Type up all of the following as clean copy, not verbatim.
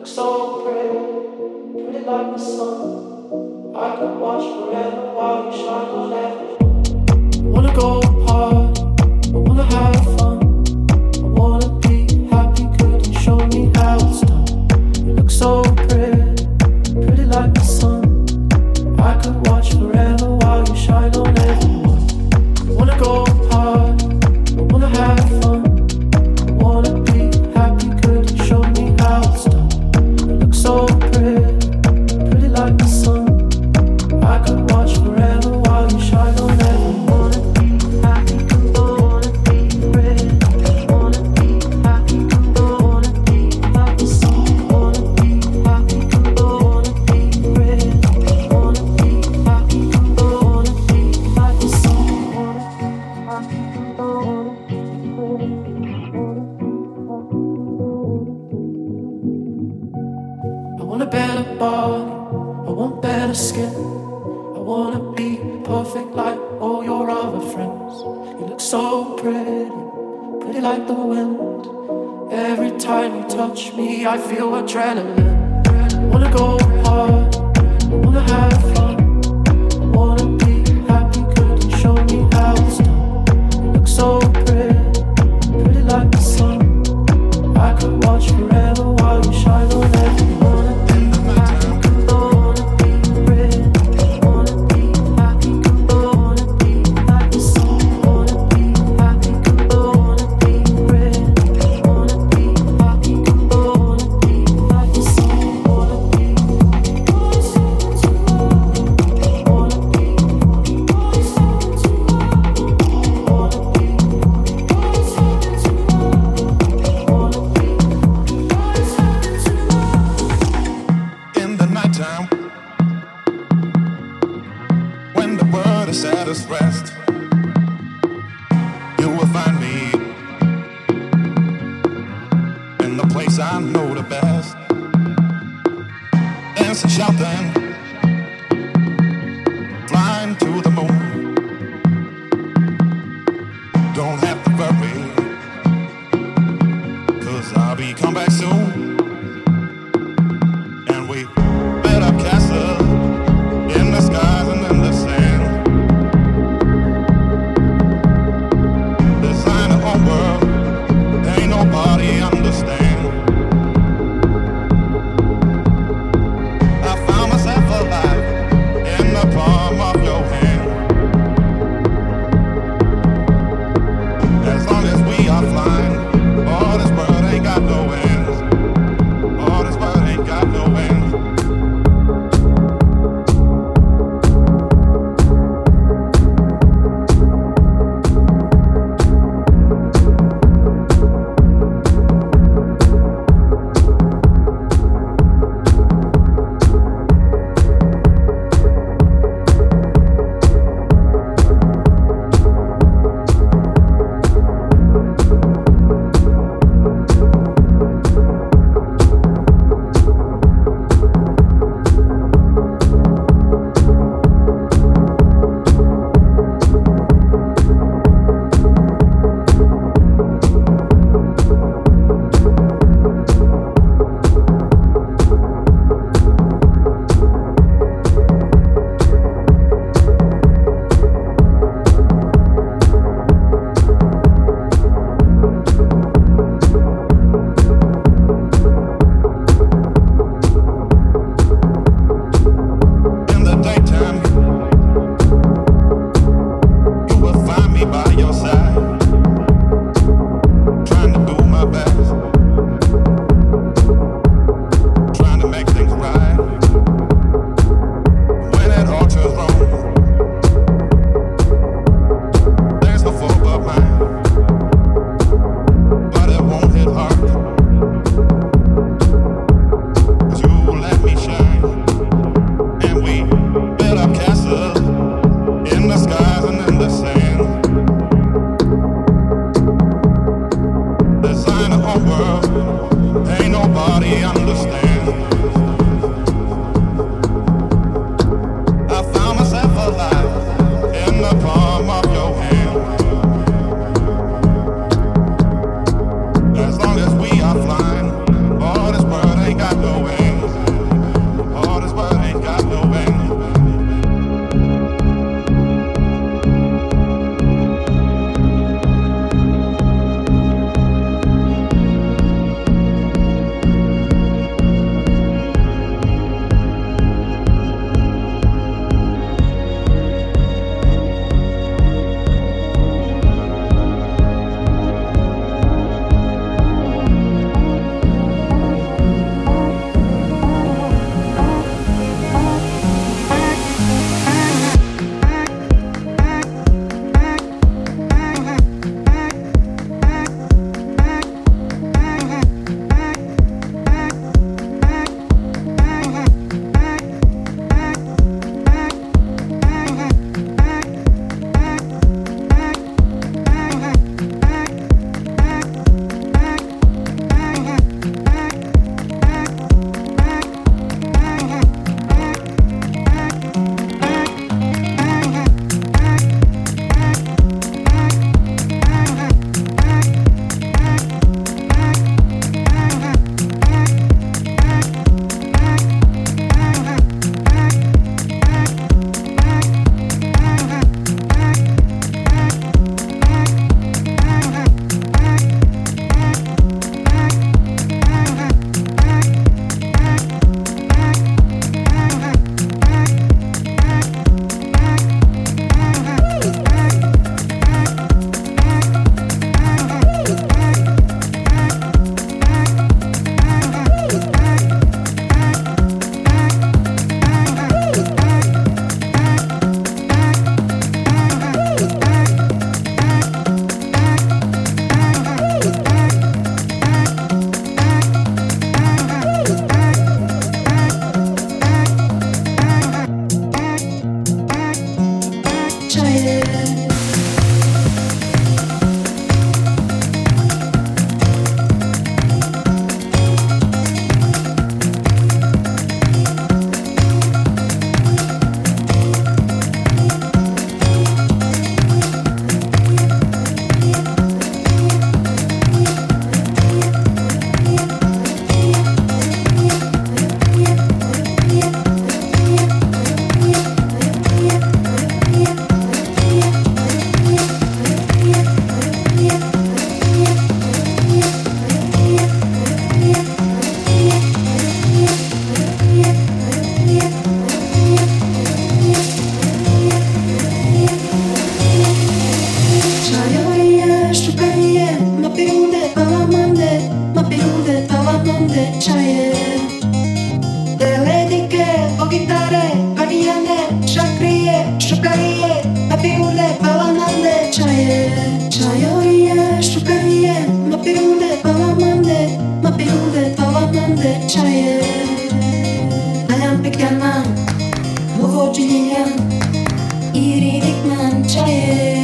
so pretty, pretty like the sun. I could watch forever while you shine on everything. I wanna go hard, I wanna have fun, I wanna be happy. Could you show me how it's done? You look so pretty, pretty like the sun. I could watch forever while you shine on everyone. I wanna go hard, I wanna have fun, I wanna be happy. Could you show me how it's done? You look so pretty, pretty like the sun. I could watch forever while you shine on everyone. Wanna be happy, wanna be pretty, wanna be happy, wanna be like the sun. Wanna be happy, wanna be pretty, wanna be happy, wanna be like the sun. Wanna be happy, wanna be pretty, I want a better body, I want better skin. I wanna be perfect like all your other friends. You look so pretty, pretty like the wind. Every time you touch me, I feel adrenaline. I wanna go hard, I wanna have fun, I wanna be happy. Could you show me how it's done? You look so pretty, pretty like the sun. I could watch forever while you shine on everyone. Rest, you will find me in the place I know the best. Dancing, shouting, flying to the moon. Don't have to worry, 'cause I'll be come back soon. And we build up castles in the skies and in the sand. World, ain't nobody understand. I found myself 바라만데 차에 델레디게 오기타레 바리안에 샤크리에 슈카리에 마피울레 바라만데 차에 차요리에 슈카리에 마피울레 바라만데 마피울레 바라만데 차에 나양 백야만 무거워지냐 이리릭만 차에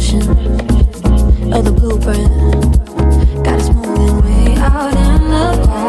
Of the blueprint, got us moving way out in the crowd.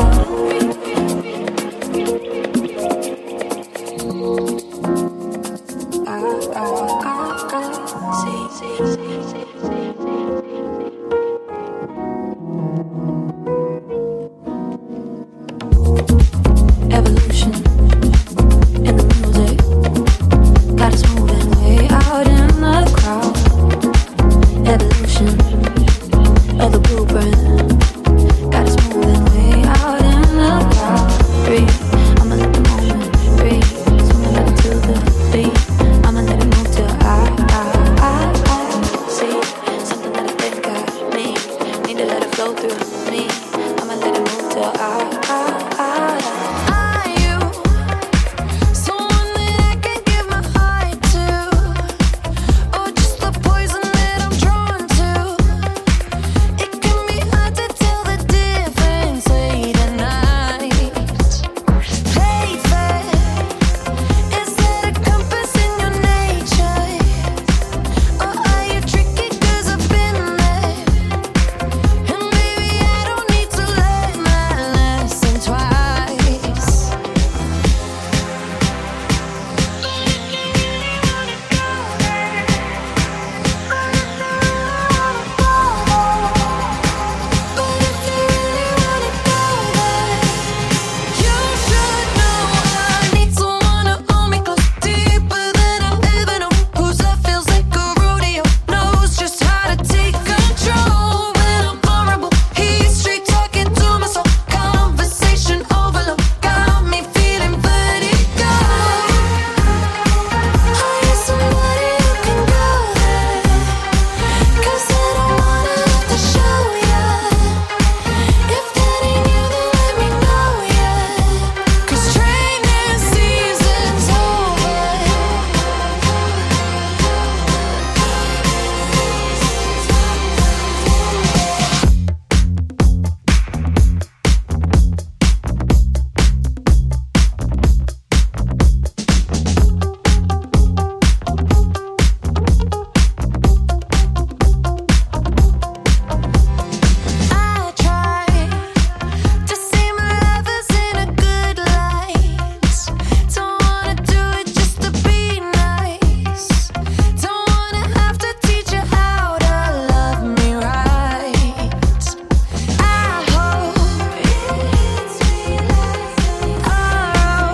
flow through me. I'ma let it move till Are you someone that I can give my heart to, or just the poison that I'm drawn to? It can be hard to tell the difference late at night. Play fair, is that a compass in your nature, or are you tricky 'cause I've been there? And baby, I don't need to learn my lesson twice. But if you really wanna go there, you should know I need someone to hold me close, deeper than I've ever known. Whose love feels like a rodeo, knows just how to take control when I'm vulnerable. He's straight talking to my soul, conversation overload, got me feeling vertigo. Are you somebody who can go there? 'Cause I don't wanna have to show ya. If that ain't you, then let me know, yeah. 'Cause training season's over. I try to see my lovers in a good light. Don't wanna do it just to be nice. Don't wanna have to teach you how to love me right. I hope it's realizing our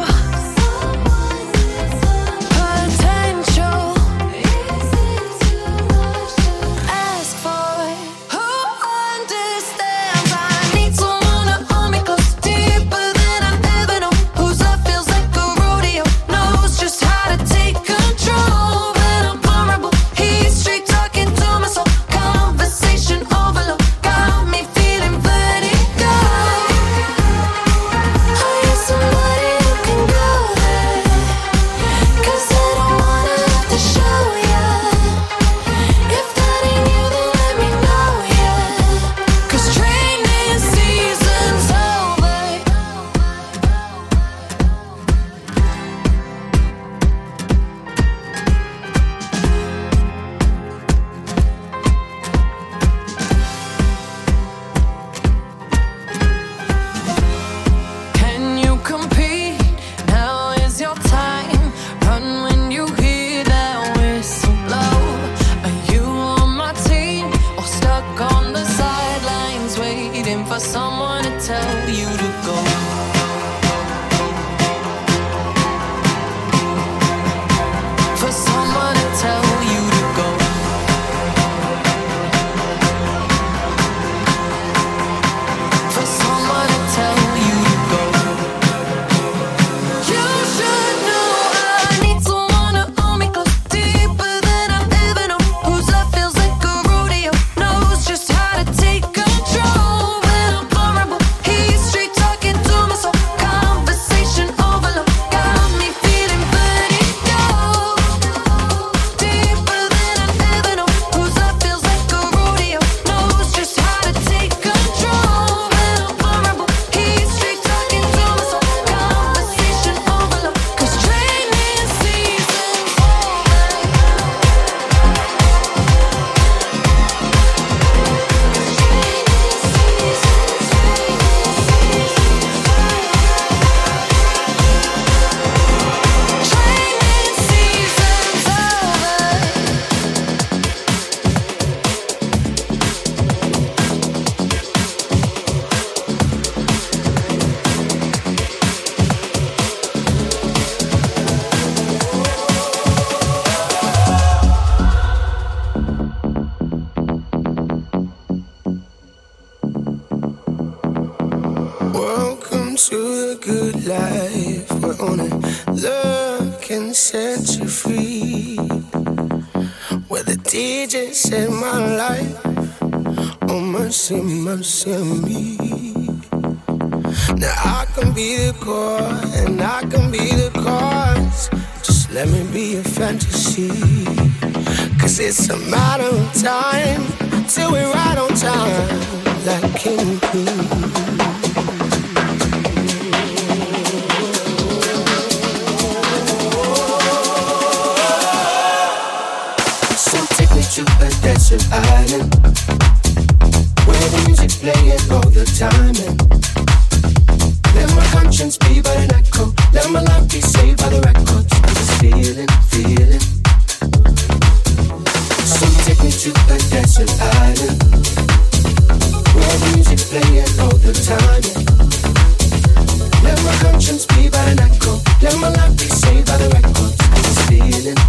potential. Is it too much to ask for? Who understands? I need someone to hold me close, deeper than I've ever known. Whose love feels like a rodeo, knows just how to take control when I'm vulnerable. He's straight talking to my soul, conversation overload, got me feeling vertigo. Are you somebody who can go there? 'Cause I don't wanna have to show ya. If that ain't you, then let me know, yeah. 'Cause training season's over. Can you compete? Now is your time. Run when you hear that whistle blow. Are you on my team or stuck on the sidelines waiting for someone to tell you to go? For someone to tell you to go. For someone to tell you to go. You should know I need someone to hold me close, deeper than I've ever known. Whose love feels like a rodeo, knows just how to take control when I'm vulnerable. He's straight talking to my soul, conversation overload, got me feeling vertigo. Deeper than I've ever known. Whose love feels like a rodeo, knows just how to take control when I'm vulnerable. He's straight talking to my soul, conversation overload. 'Cause training season's over. Training season's over. Welcome to the good life. We're on it. Love can set you free. Where the DJ set my life Oh, mercy, mercy me. Now I can be the core and I can be the cause. Just let me be a fantasy. Cause it's a matter of time till we're right on time, like king and queen. To a desert island where the music's playing all the time, and let my conscience be but an echo, let my life be saved by the records. I'm just feeling. So take me to a desert island where the music's playing all the time, and let my conscience be but an echo, let my life be saved by the records. I'm just feeling.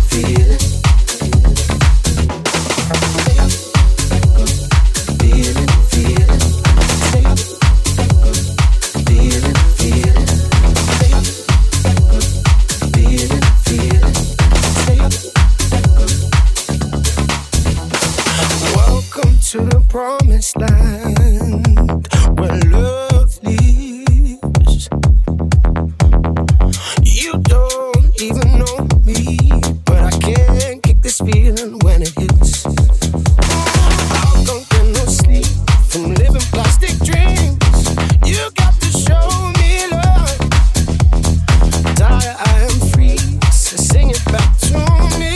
To the promised land where love lives. You don't even know me, but I can't kick this feeling when it hits. I don't get no sleep from living plastic dreams. You got to show me love. Die, I am free, so sing it back to me.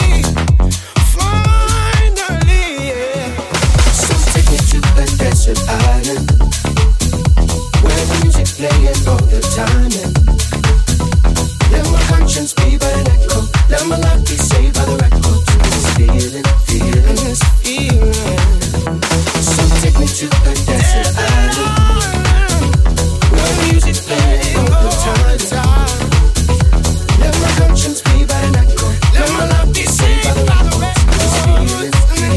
Desert island where the music's playing all the time, and let my conscience be but an echo, let my life be saved by the records. Feeling this feeling. So take me to a desert island where the music's playing all the time. Let my conscience be but an echo, let my life be saved by the records. Feeling.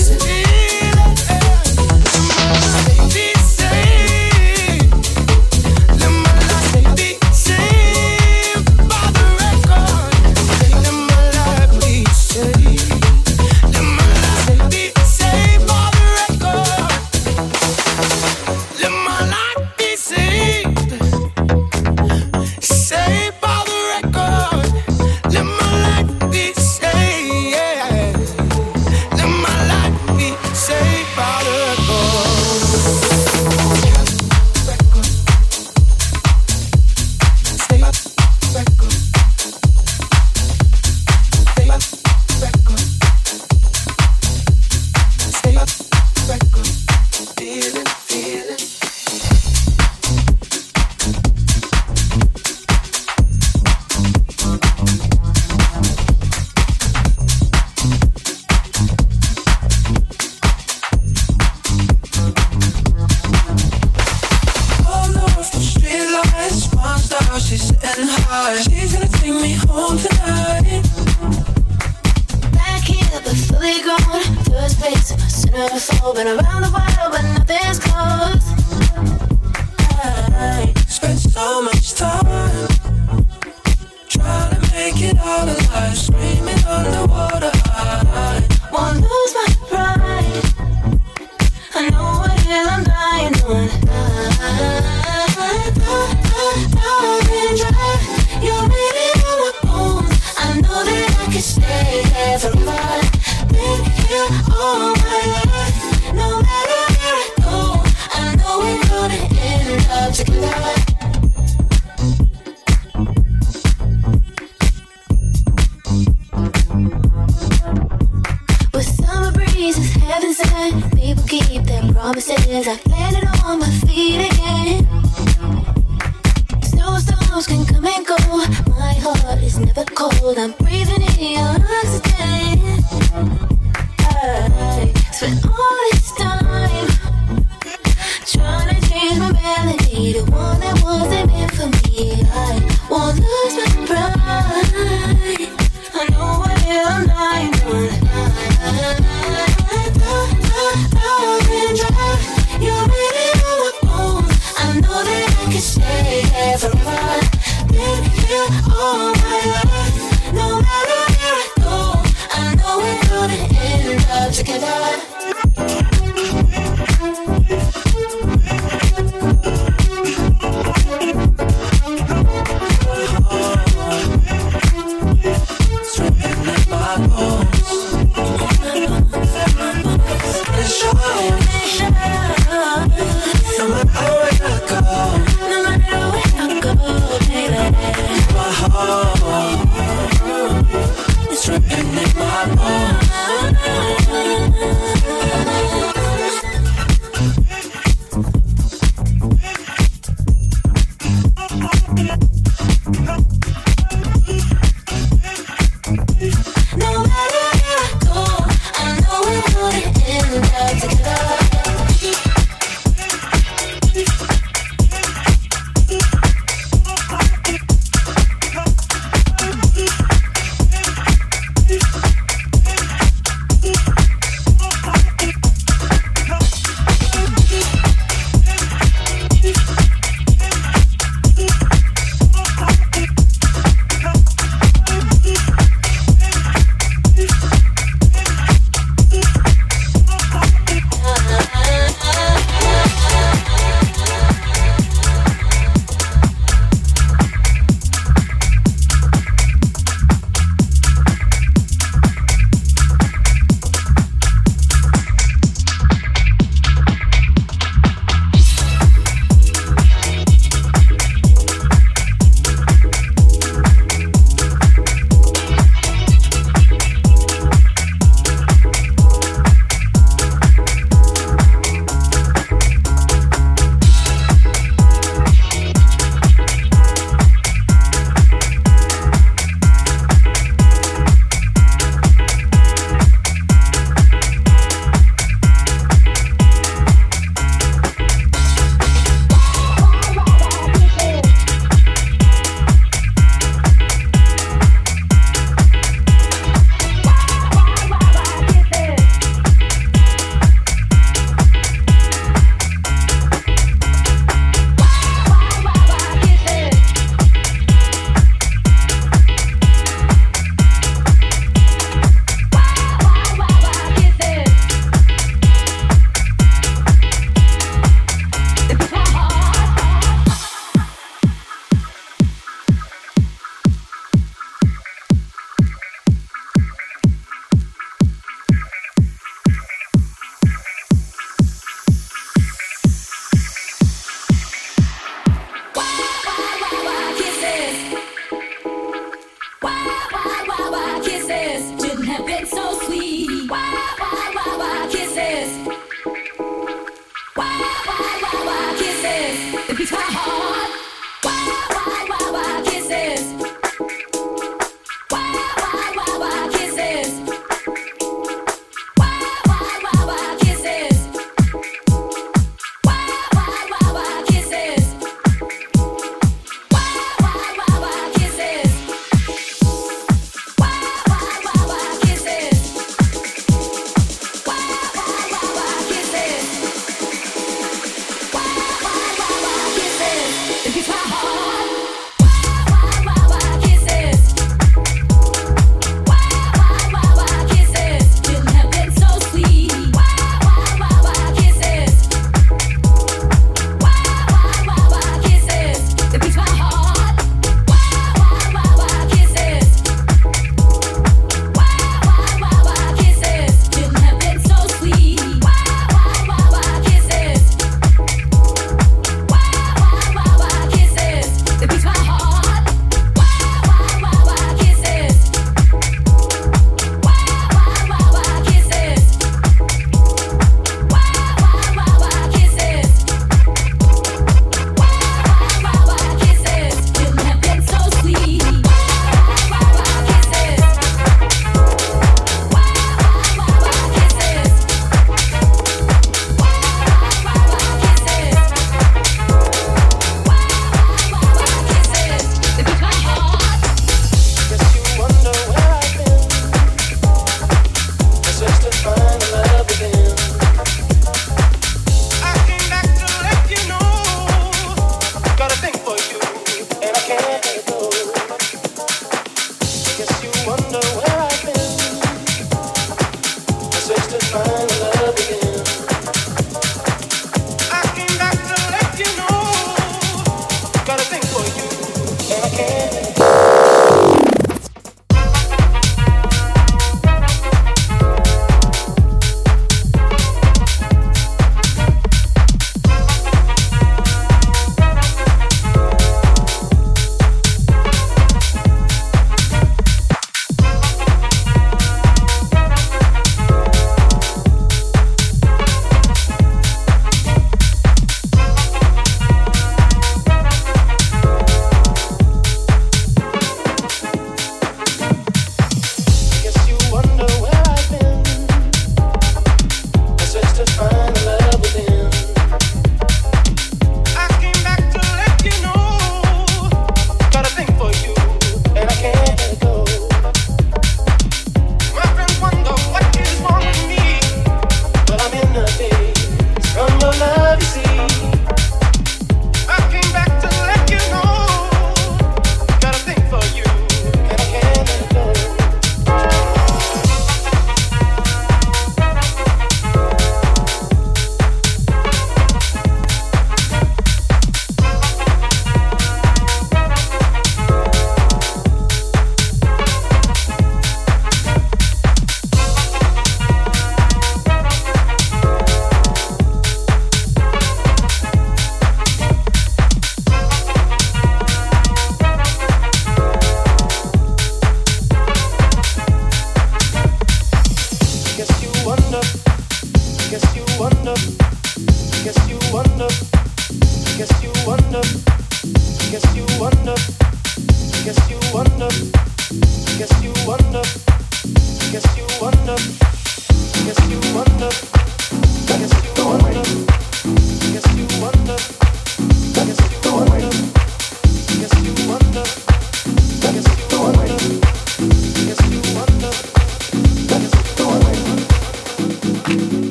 All my life, no matter where I go, I know we're gonna end up together.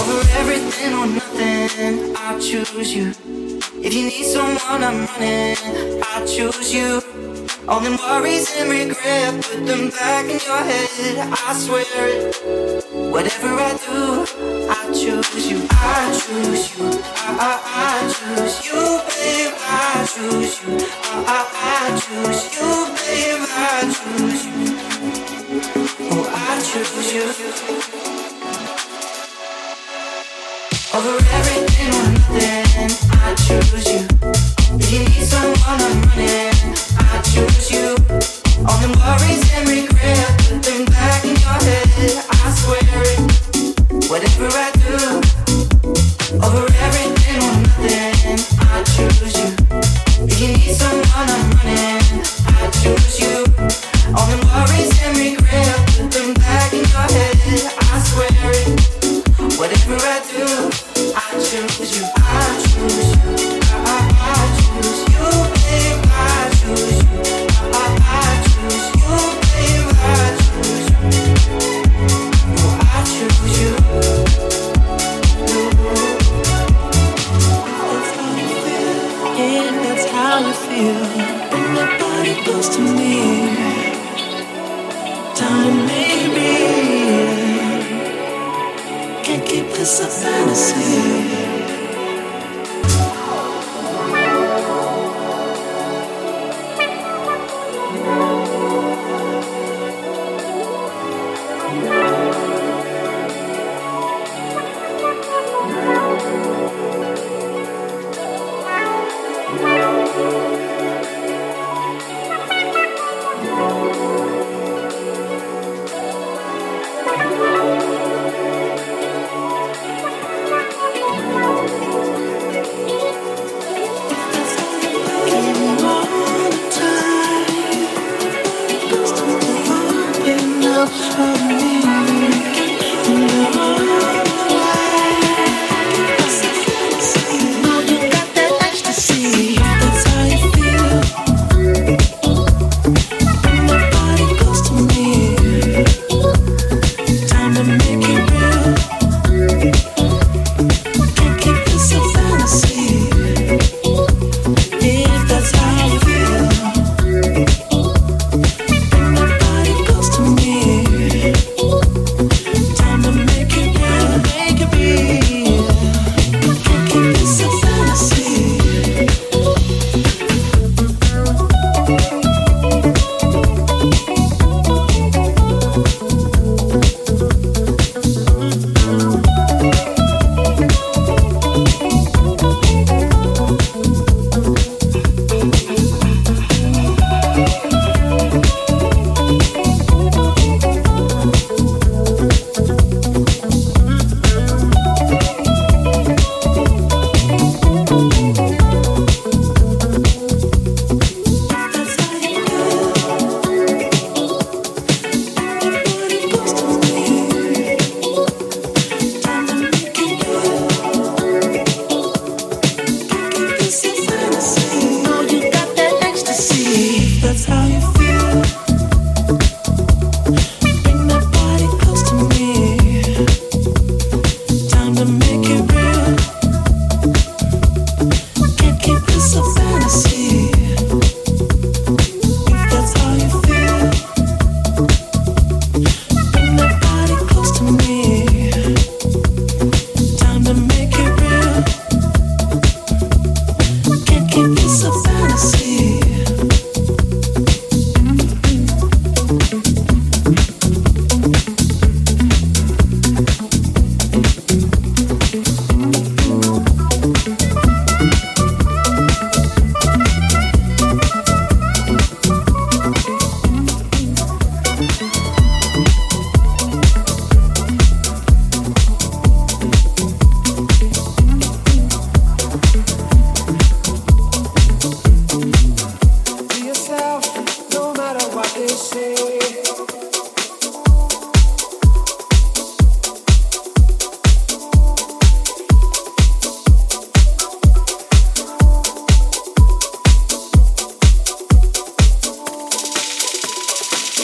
Over everything or nothing, I choose you. If you need someone, I'm running, I choose you. All them worries and regret, put them back in your head, I swear it. Whatever I do, I choose you. I choose you. I choose you, babe. I choose you. I choose you, babe. I choose you. Oh, I choose you. Over everything or nothing, I choose you. If you need someone, I'm running, I choose you. All them worries and regret, put them back in your head, I swear it. Whatever I do, over everything or nothing, I choose you. If you need someone, I'm running, I choose you. All them worries and regret, put them back in your head, I swear it. Whatever I do, I choose you. I choose you. I choose you, babe. I choose you. I choose you, babe. I choose you. Oh, I choose you. That's how you feel. When your body goes to me. Time to make it real. Can't keep this a fantasy.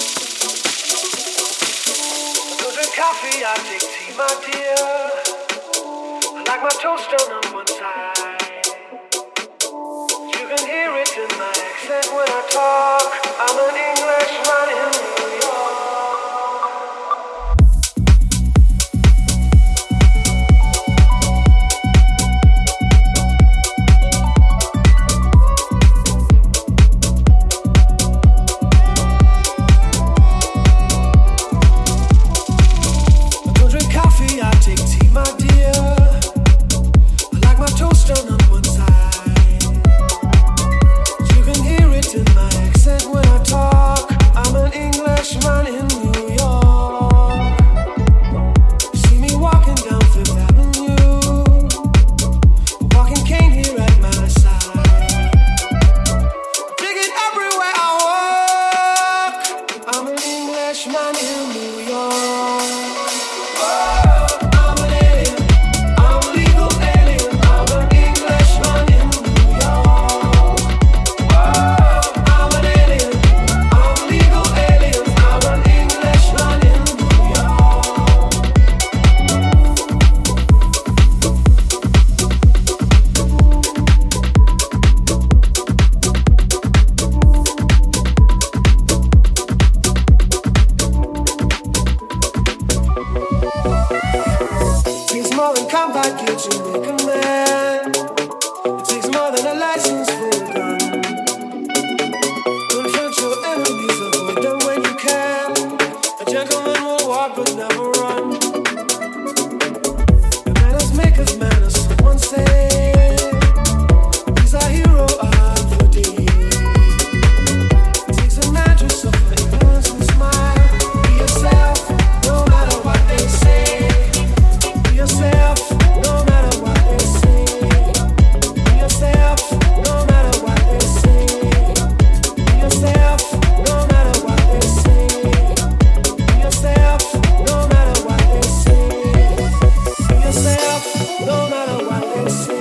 coffee, I take tea, my dear. like my toast on one side. You can hear it in my accent when I talk. I'm an Englishman in New York. No matter what they say.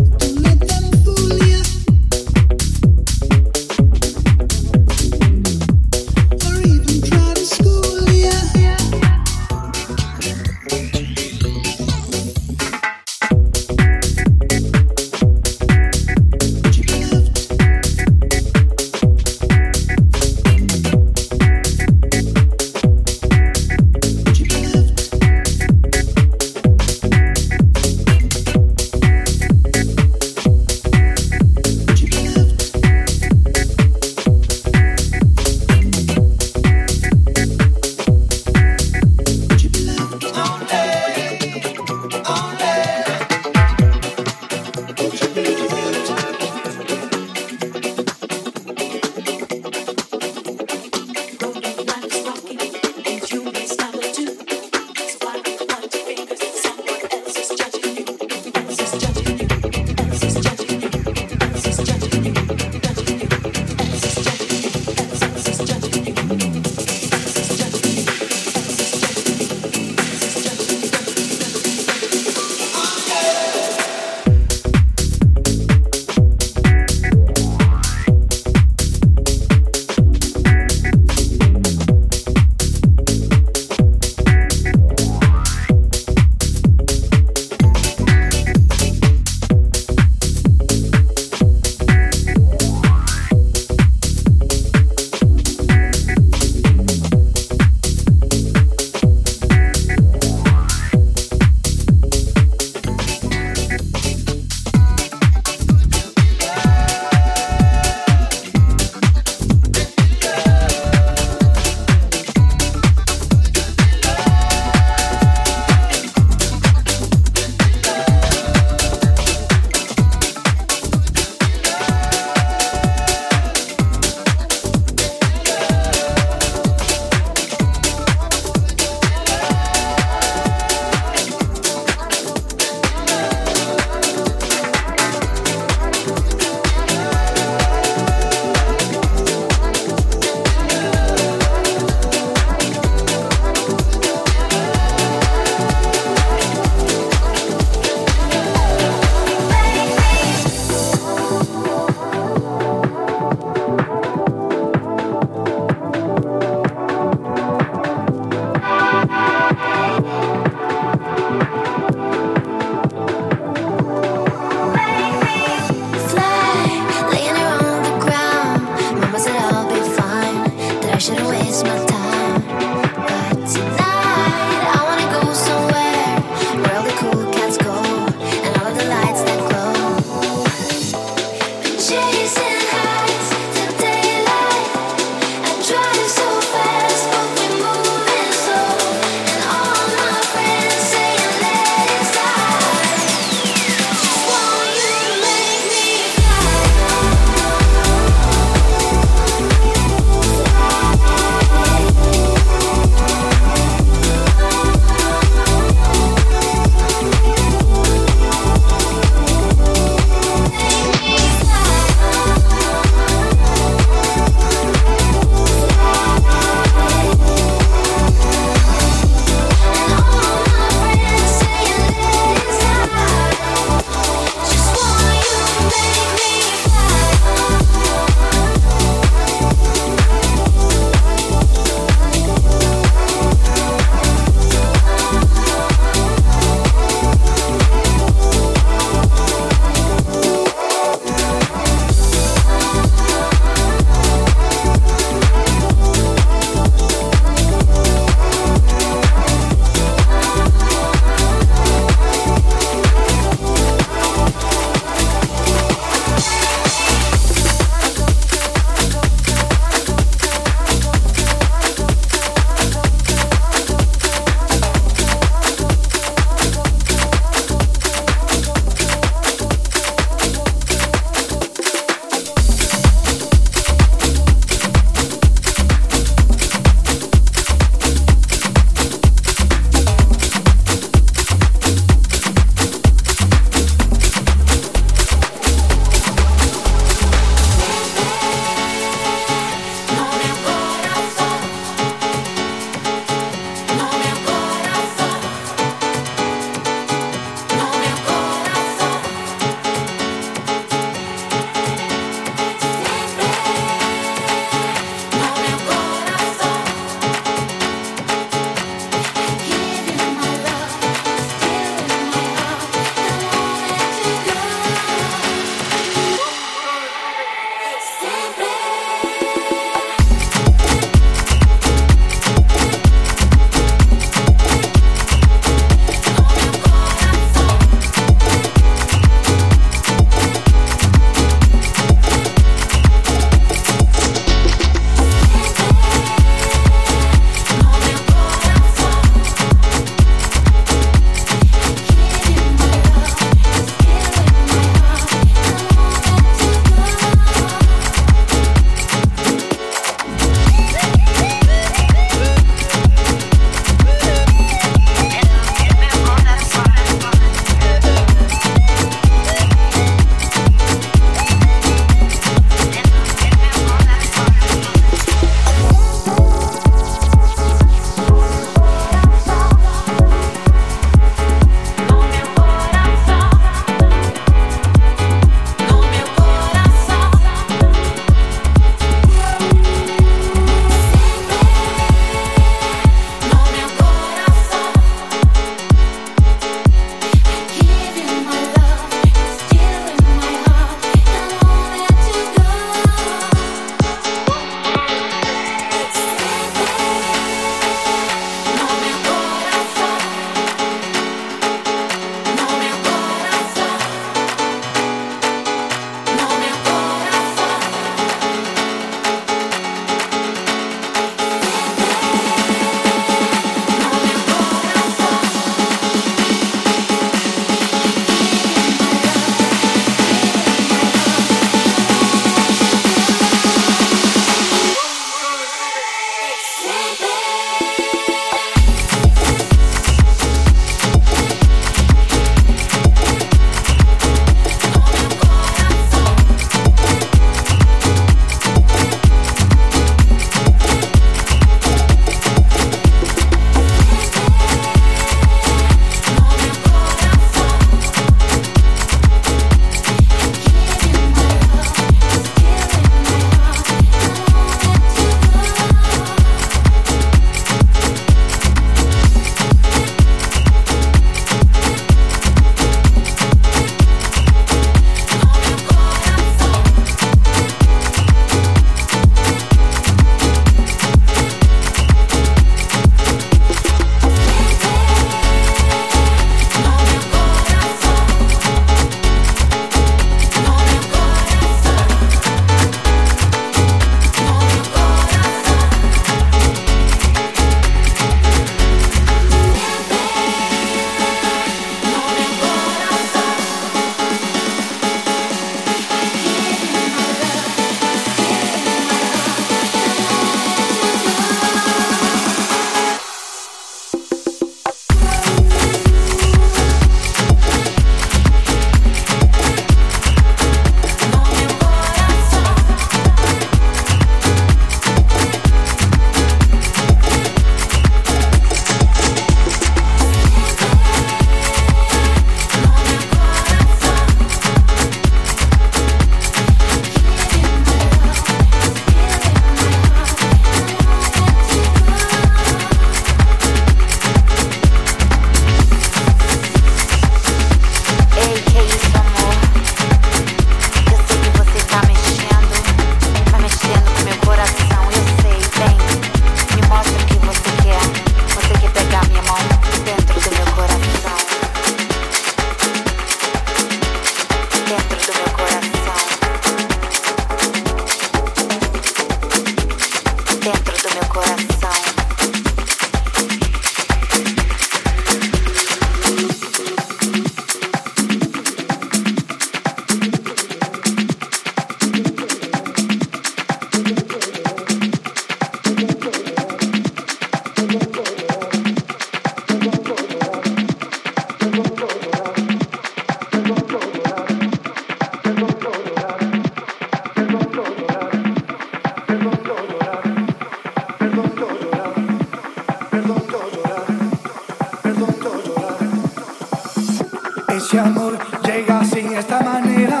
Ese amor llega así, de esta manera,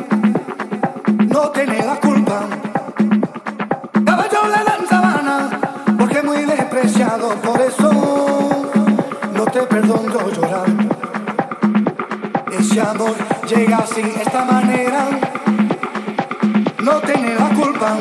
no tiene la culpa. Caballo le dan sabana, porque es muy despreciado, por eso no te perdono llorar. Ese amor llega así, de esta manera, no tiene la culpa.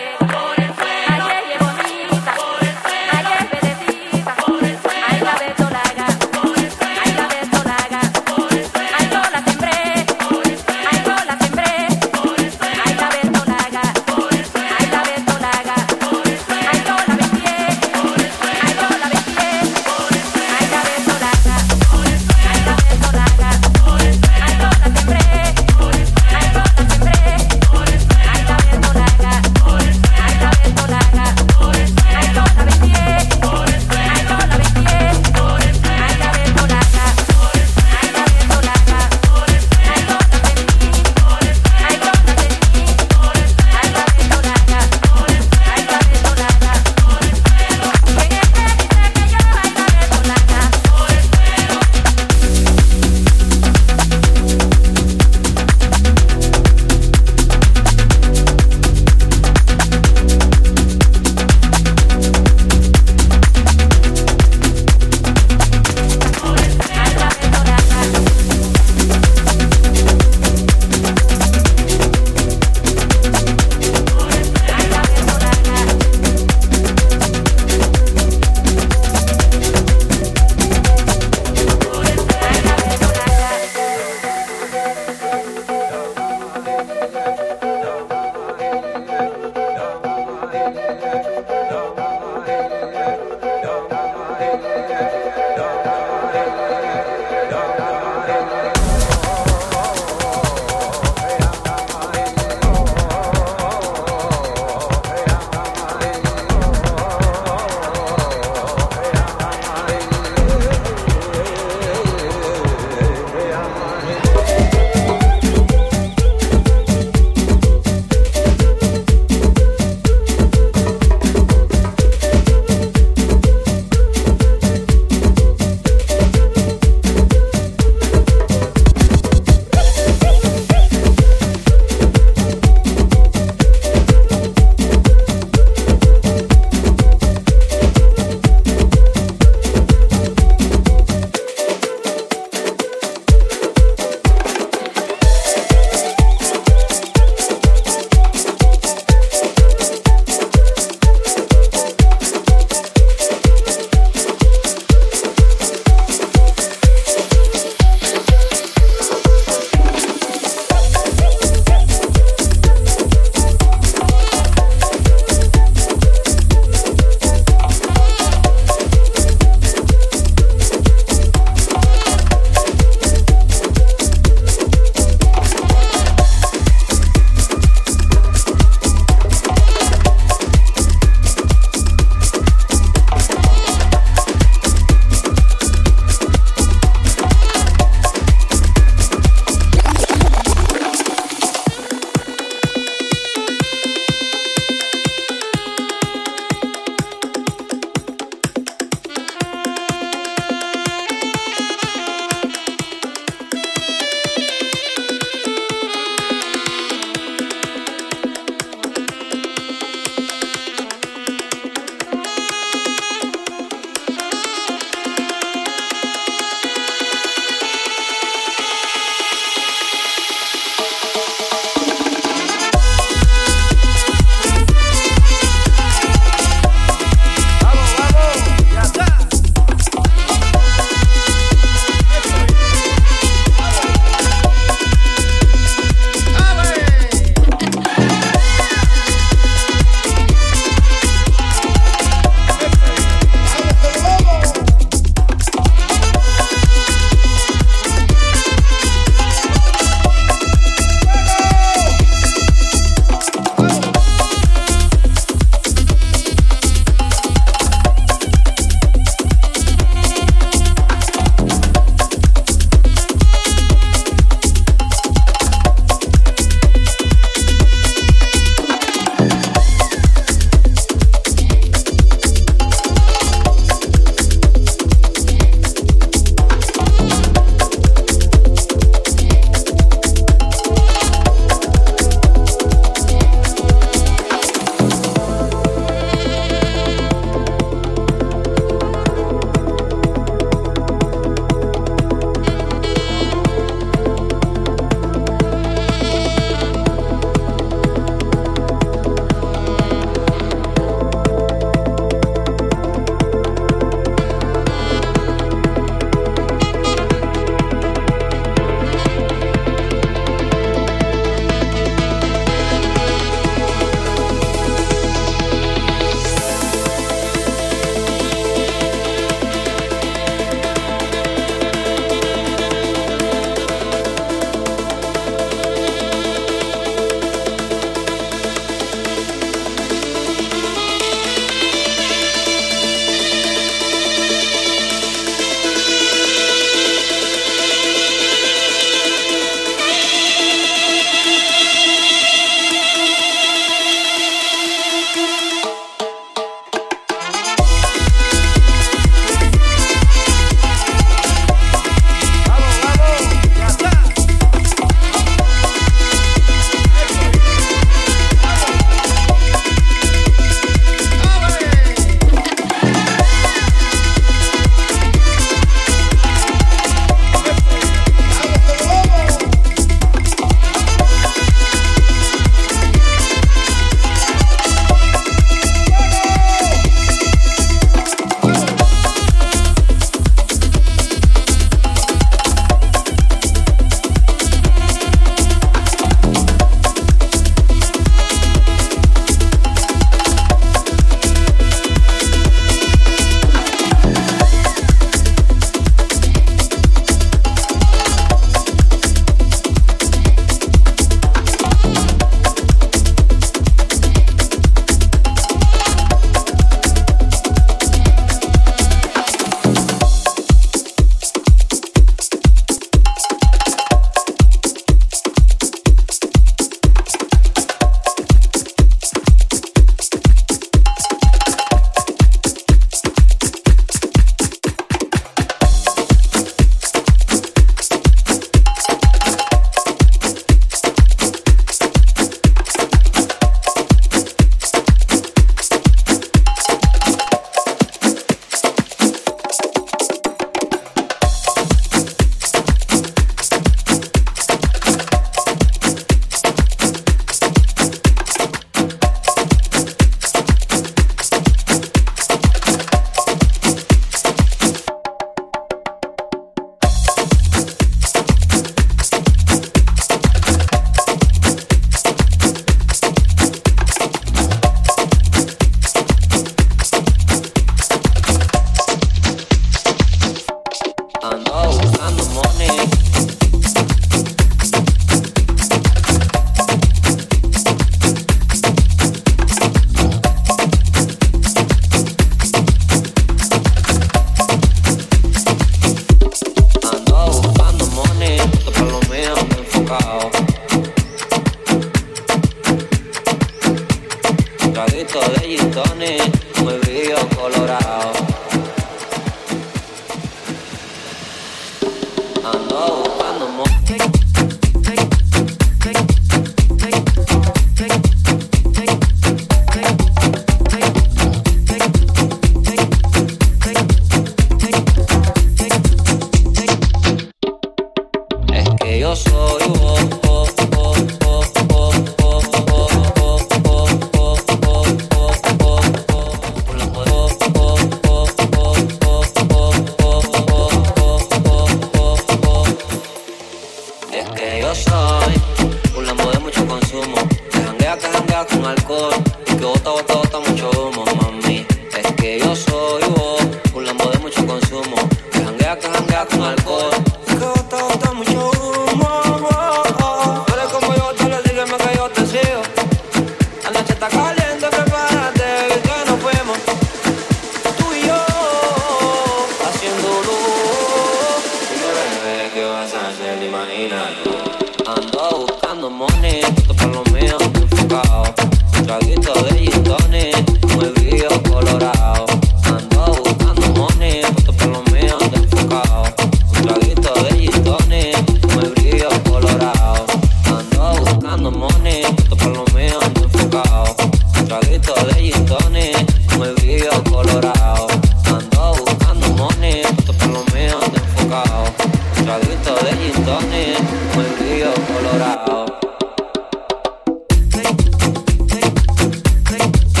Colorado.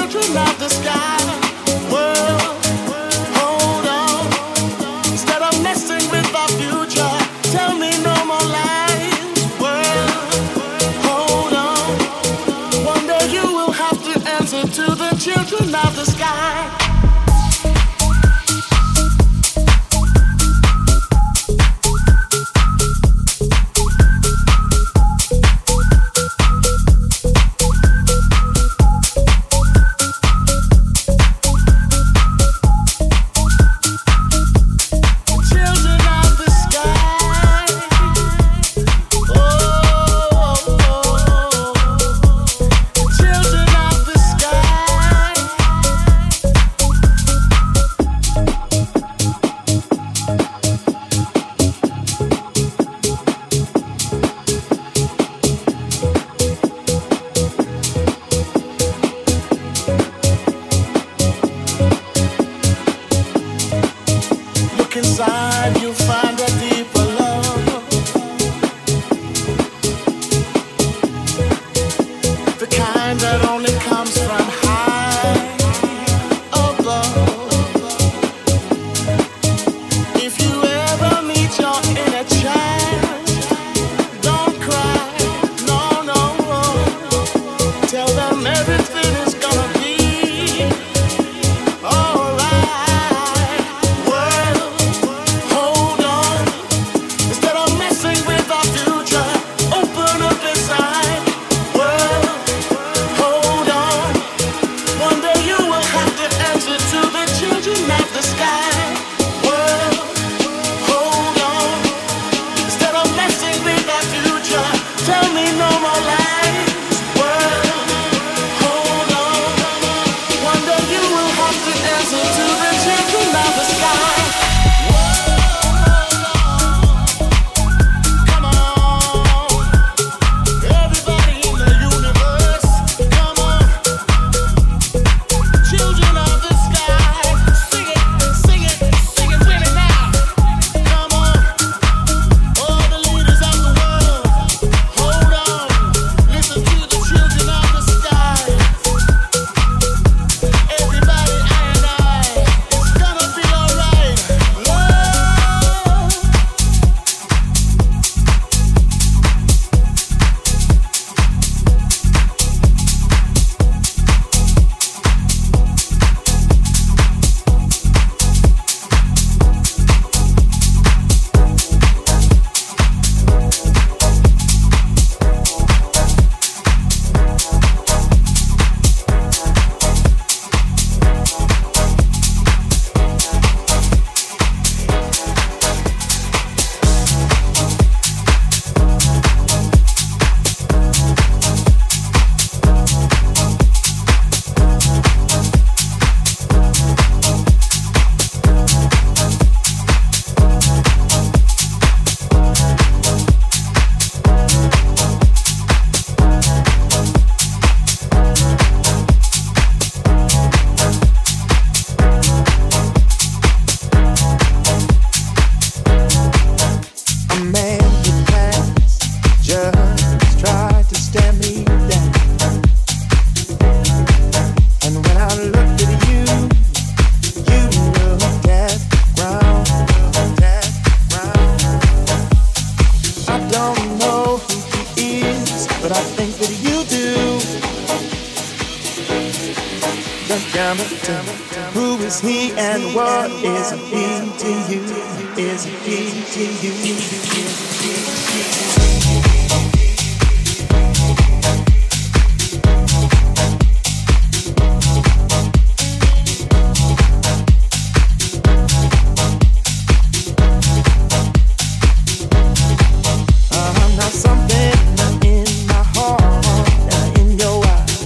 children of the sky. World, hold on. Instead of messing with our future, tell me no more lies. World, hold on. One day you will have to answer to the children of the sky. Inside you find a deeper love, the kind that only comes from high above. If you ever meet your inner child, don't cry, no, no. Tell them everything is gonna be alright. World, hold on. Instead of messing with our future, open up inside. World, hold on. One day you will have to answer to the children of the sky. World, hold on. Instead of messing with our future, tell me no more lies. World, hold on. One day you will have to answer to the children of the sky. Come on, everybody in the universe, come on. Children of the sky, sing it, sing it, sing it with me now. Come on, all the leaders of the world, hold on. Listen to the children of the sky. Everybody, I and I, it's gonna be alright. Love. A man who passed just tried to stare me down. And when I looked at you, you looked at the ground. I don't know who he is, but I think that you do. Who is he and what is he to you? Is he to you? Now something in my heart and in your eyes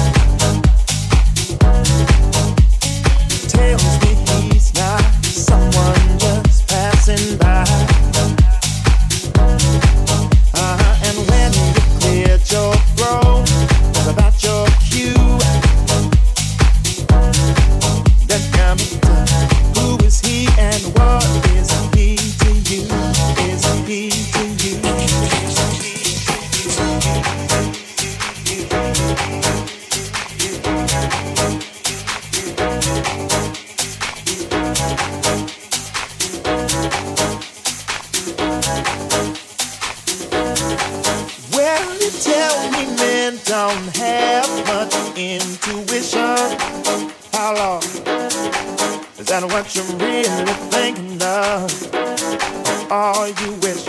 tells me he's not someone just passing by. that what you're really thinking of? Or all you wish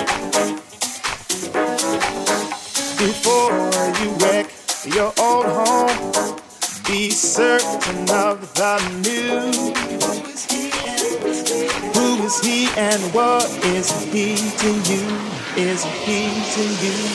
before you wreck your old home? Be certain of the new. Who is he and what is he to you? Is he to you?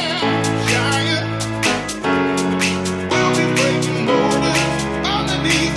Underneath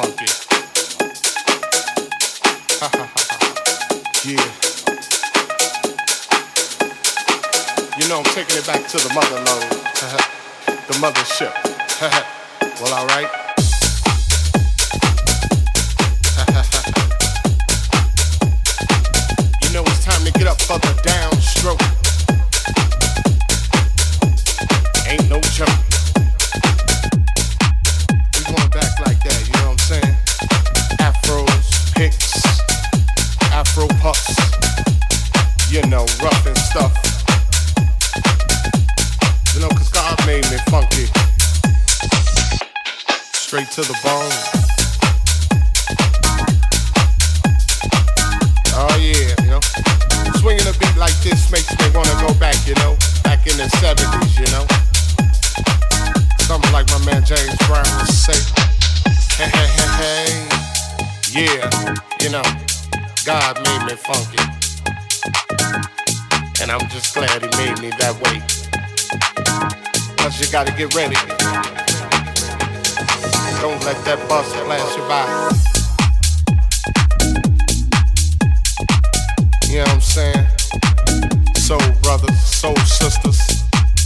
funky. Yeah. You know I'm taking it back to the mother load. The mothership. Well, alright. You know it's time to get up for the downstroke. Ain't no joke. We going back like that, you know what I'm saying? Afros, picks, Afro puffs, you know, rough and stuff. You know, cause God made me funky. Straight to the bone. Oh yeah, you know. Swinging a beat like this makes me wanna go back, you know. Back in the 70s, you know. Something like my man James Brown would say. Hey, hey, hey, hey. Yeah, you know. God made me funky. And I'm just glad he made me that way. Cause you gotta get ready. Don't let that bus flash you by. You know what I'm saying? Soul brothers, soul sisters.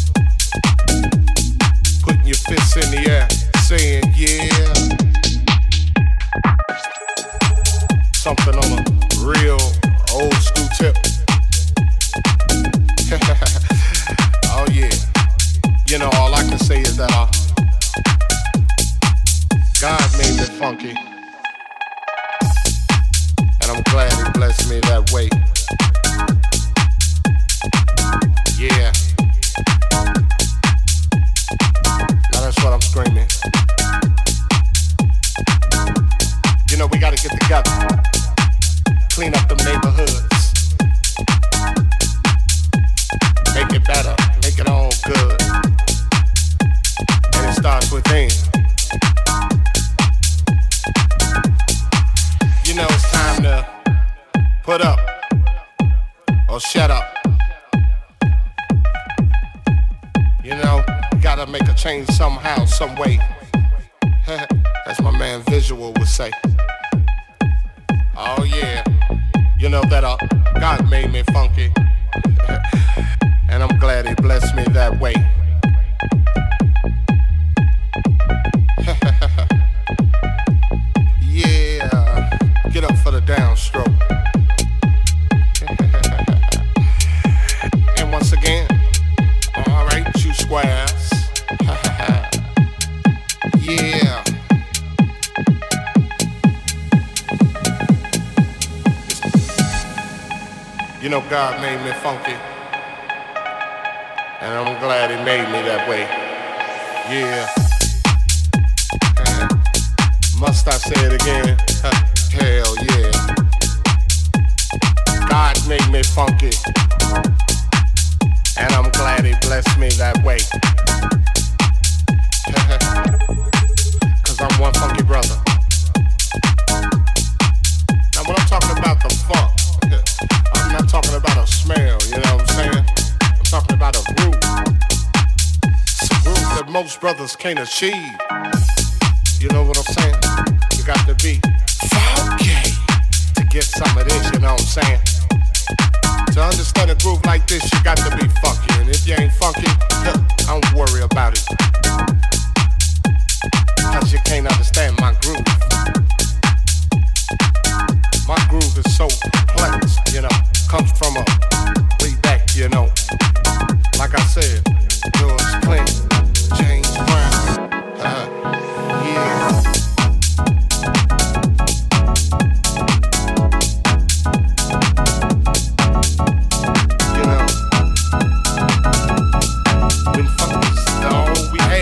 Putting your fists in the air, saying yeah. Something on a real old school tip. Oh yeah. You know, all I can say is that God made me funky. And I'm glad he blessed me that way. Yeah. Now that's what I'm screaming. You know, we gotta get together. Clean up them neighborhoods. Make it better. Make it all good. And it starts within. You know it's time to put up or shut up. You know, gotta make a change somehow, some way. As my man Visual would say. Oh yeah, you know that God made me funky. And I'm glad he blessed me that way. Yeah, get up for the downstroke. And once again, alright, you squares. Yeah. You know God made me funky. And I'm glad he made me that way. Yeah. Must I say it again? Hell yeah. God made me funky. And I'm glad he blessed me that way. Cause I'm one funky brother. Now when I'm talking about the funk, I'm not talking about a smell, you know what I'm saying? I'm talking about a groove. It's a groove that most brothers can't achieve. You know what I'm saying? You got to be funky to get some of this, you know what I'm saying? To understand a groove like this, you got to be funky. And if you ain't funky, don't worry about it. Cause you can't understand my groove. My groove is so complex, you know. Comes from a way back, you know. Like I said, George Clinton, James Brown. Yeah. You know, when funk is all we have.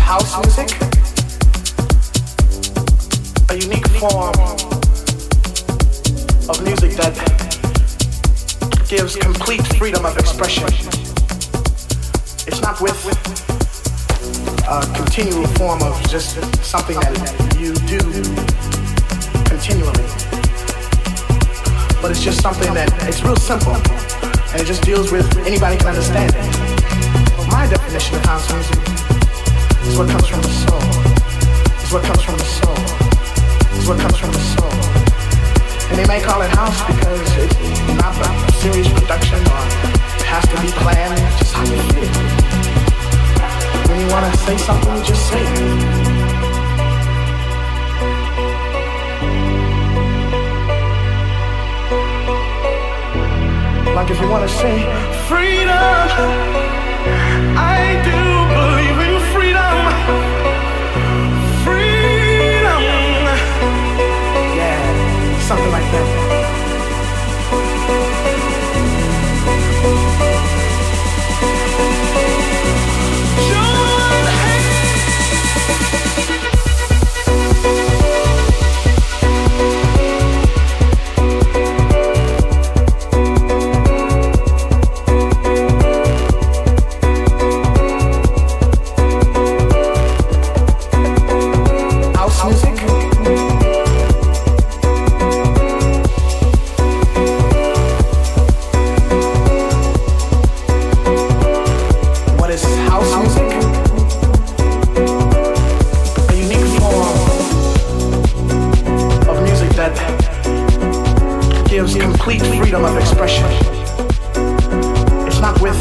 house music, a unique form of music that gives complete freedom of expression. It's not with a continual form of just something that you do continually, but it's just something that it's real simple and it just deals with anybody can understand it. My definition of house music is what comes from the soul. It's what comes from the soul. It's what comes from the soul. And they may call it house because it's not a serious production or it has to be planned. It's just how you feel. When you want to say something, you just say it. Like if you want to say freedom, I do believe in freedom. Freedom. Yeah, something like that. Complete freedom of expression. It's not with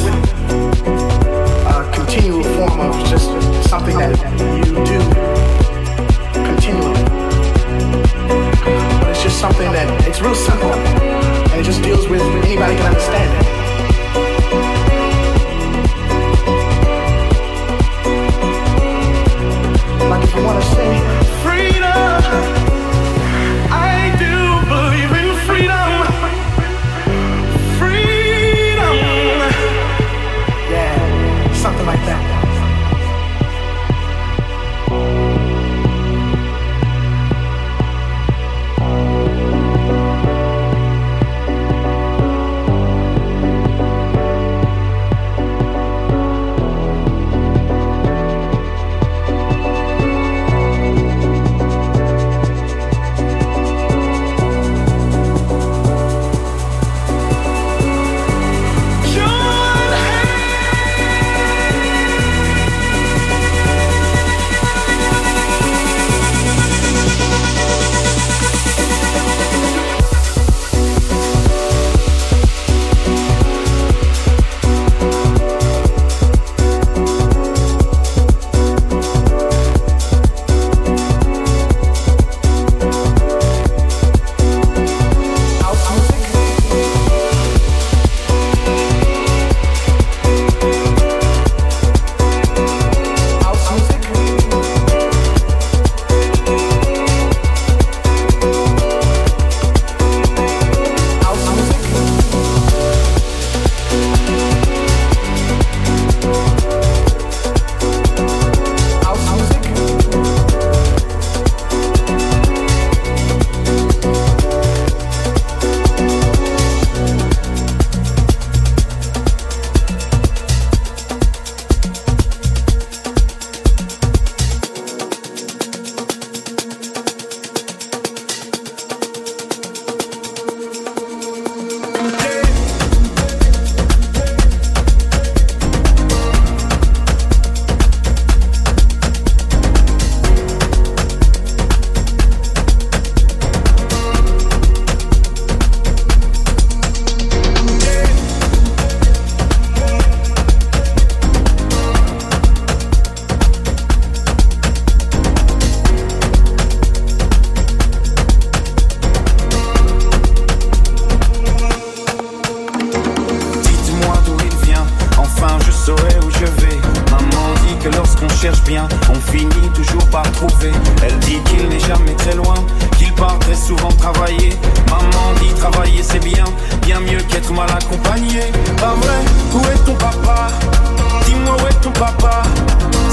a continual form of just something that you do continually, but it's just something that it's real simple and it just deals with anybody can understand it. Like if you want to say freedom, I do believe in freedom. Something like that.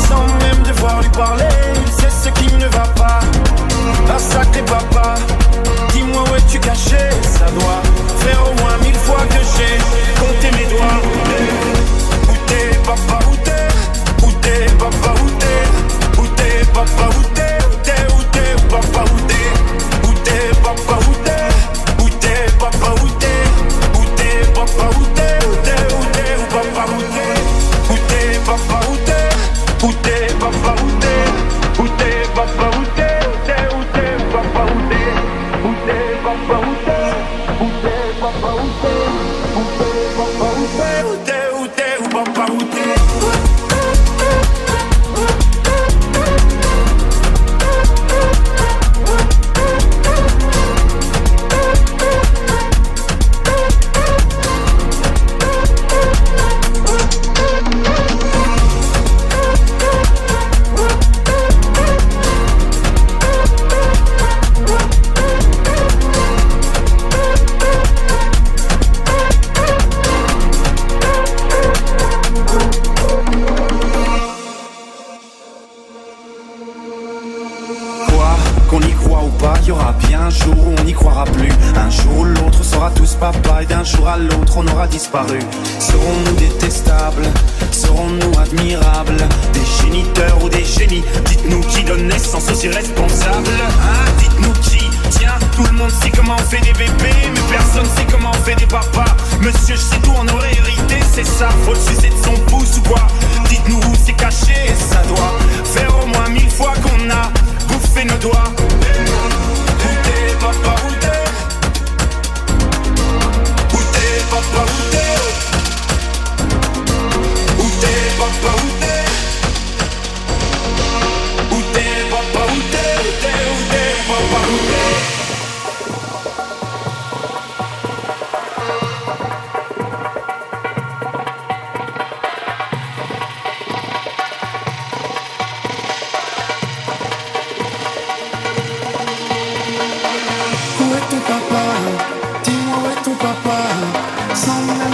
sans même devoir lui parler. Il sait ce qui ne va pas. Un sacré papa, dis-moi où es-tu caché? Ça doit faire au moins 1000 fois que j'ai compté mes doigts. Où t'es, papa, où t'es? Où t'es, papa, où t'es? Où t'es, papa, où t'es? Où t'es, où t'es, papa, où t'es? Où t'es, papa, où t'es? Où t'es, papa, où t'es? Où t'es, papa, où t'es? Où t'es, où t'es, où papa, où t'es? Où t'es, papa, où t'es? Où t'es, papa, où t'es? Où t'es, papa, où t'es? Où t'es, où t'es, papa, où t'es? Où t'es, papa, où t'es? Où t'es, papa, où t'es? Où t'es, papa, où t'es? Où t'es, où t'es, où papa, où t'es? Y aura bien un jour où on n'y croira plus. Un jour où l'autre sera tous papa. Et d'un jour à l'autre on aura disparu. Serons-nous détestables? Serons-nous admirables? Des géniteurs ou des génies? Dites-nous qui donne naissance aux irresponsables. Hein? Dites-nous qui? Tiens, tout le monde sait comment on fait des bébés, mais personne sait comment on fait des papas. Monsieur, je sais tout, on aurait hérité. C'est ça, faut le sucer de son pouce ou quoi? Dites-nous où c'est caché. Ça doit faire au moins 1000 fois qu'on a bouffé nos doigts. Papa, où t'es? Où t'es, papa, où t'es? Où t'es, papa, où t'es? Où t'es, papa, où t'es? Où t'es, papa, où t'es? Où est ton papa? Dis-moi où est ton papa? Sans même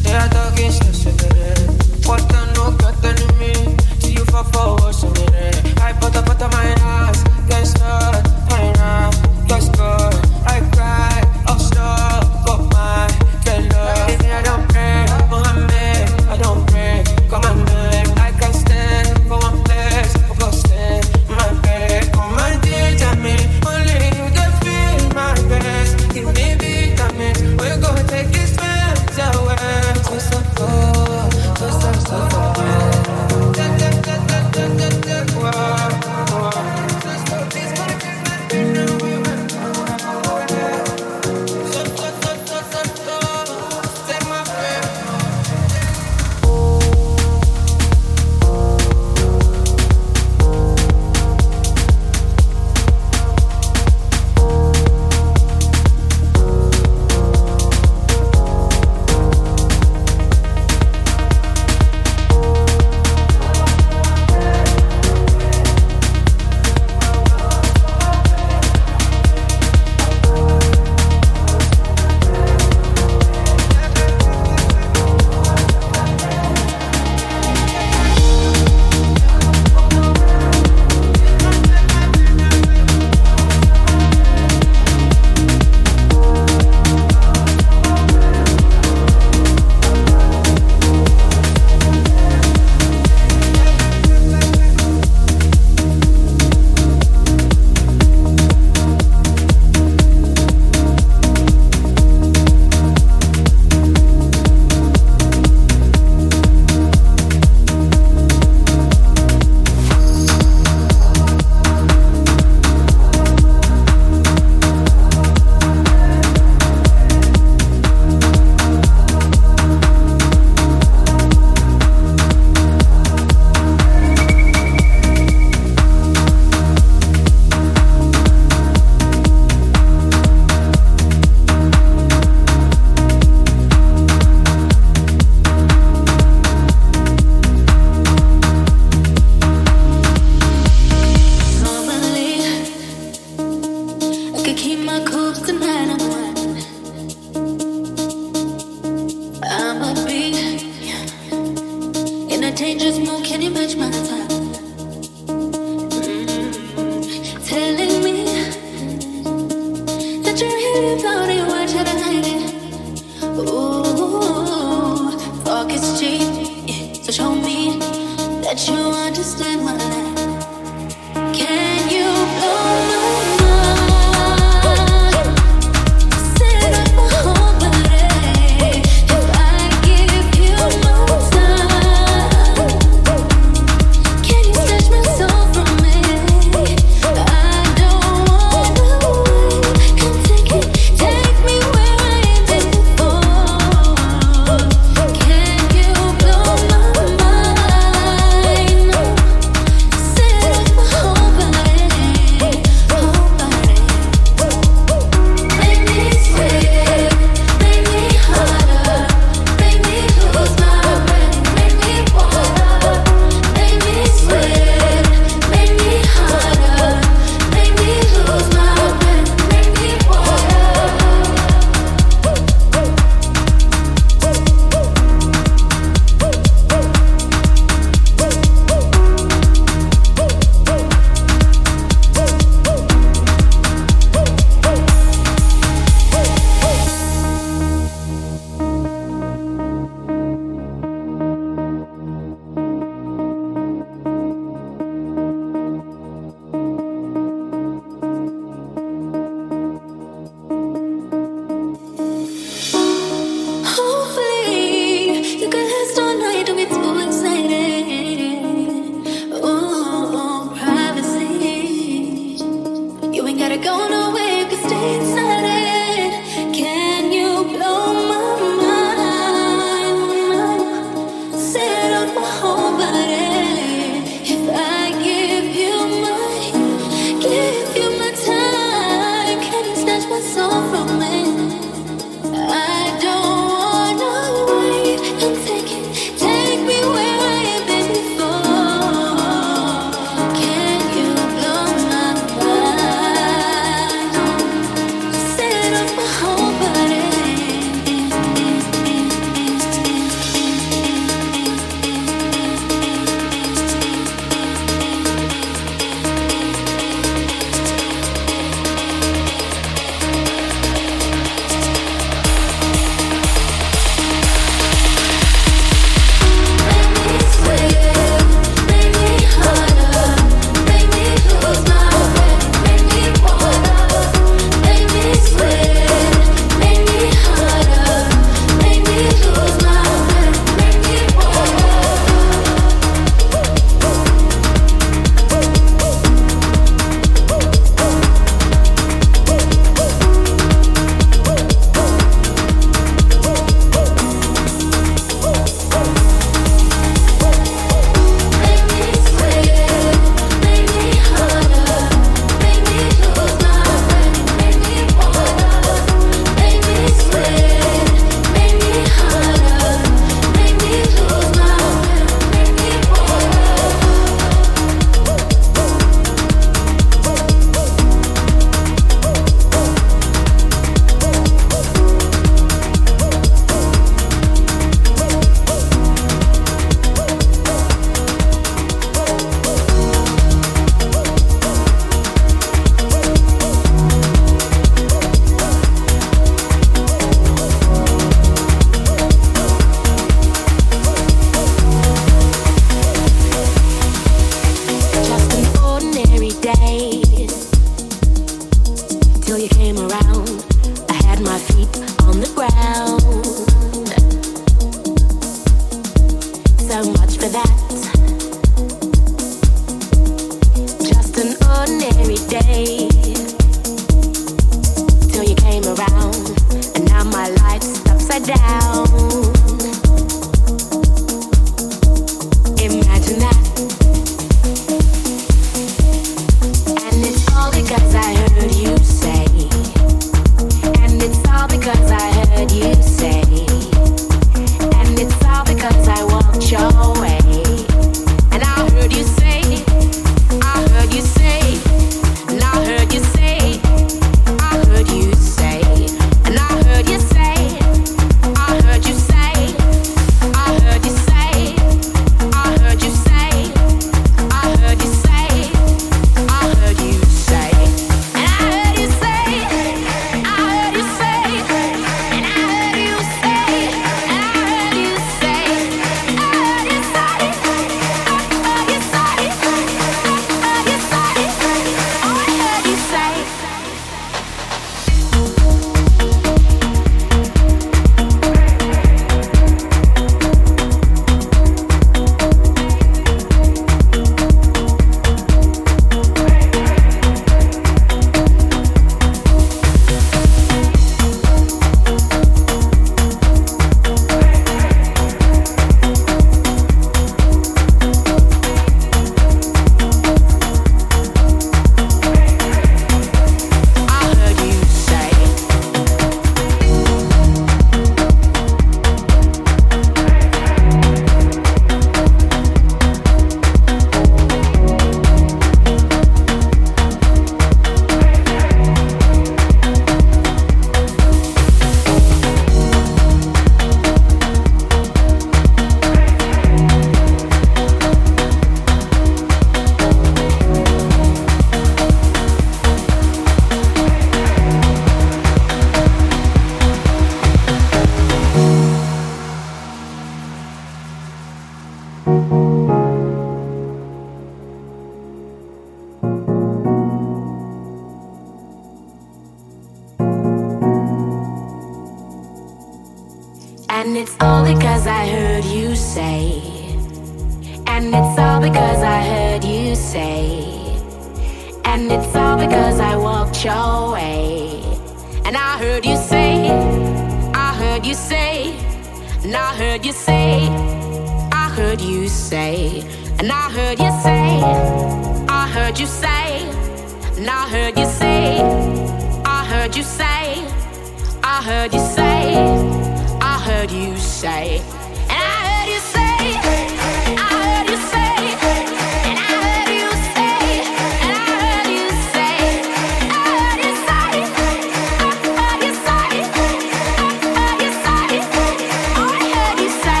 And it's all because I heard you say. And it's all because I heard you say. And it's all because I walked your way. And I heard you say, I heard you say, and I heard you say, I heard you say, and I heard you say, I heard you say, and I heard you say, I heard you say, I heard you say, I heard you say, and I heard you say, I heard you say, and I heard you say, and I heard you say, I heard you say, I heard you say, I heard you say, I heard you say.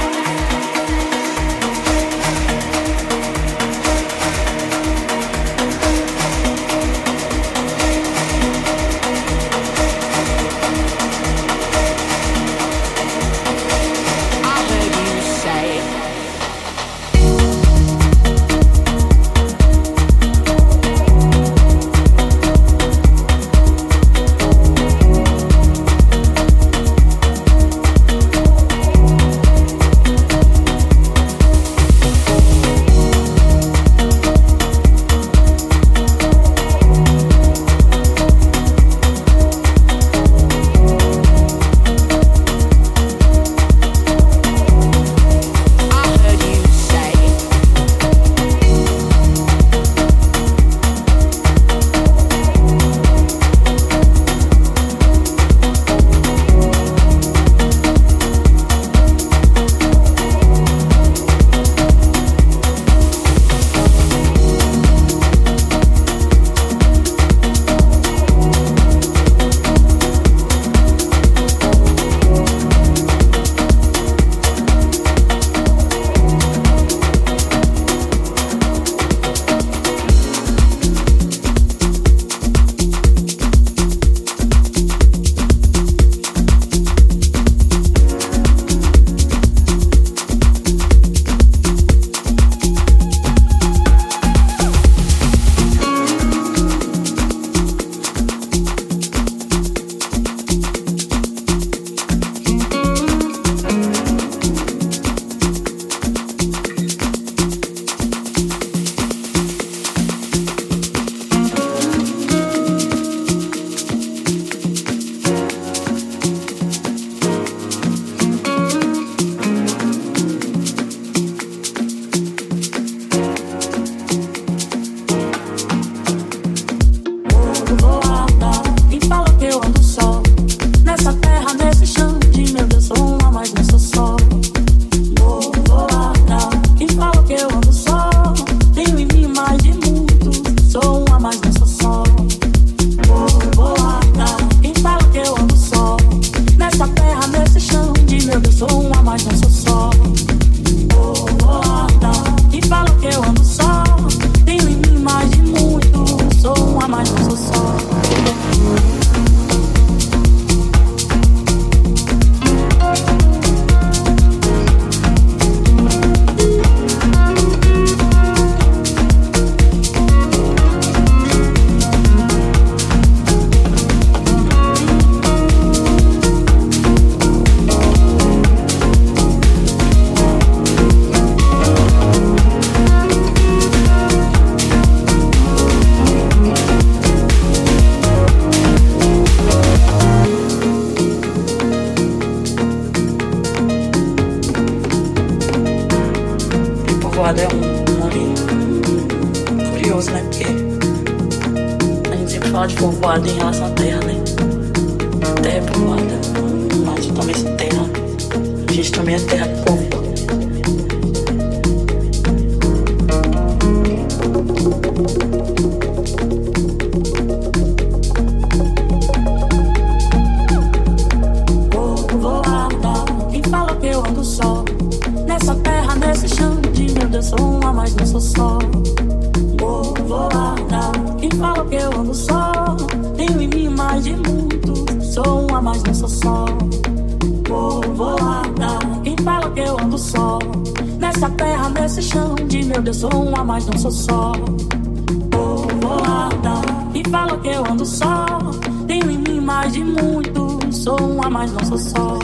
Povoada é um nome curioso, né? Porque a gente sempre fala de povoada em relação à terra, né? Terra é povoada, mas também sem terra. A gente também é terra de povo. Sou uma, mas não sou só. Povoada, quem fala que eu ando só? Tenho em mim mais de muito. Sou uma, mas não sou só. Povoada, quem fala que eu ando só? Nessa terra, nesse chão de meu Deus, sou uma, mas não sou só. Povoada, quem fala que eu ando só? Tenho em mim mais de muito. Sou uma, mas não sou só.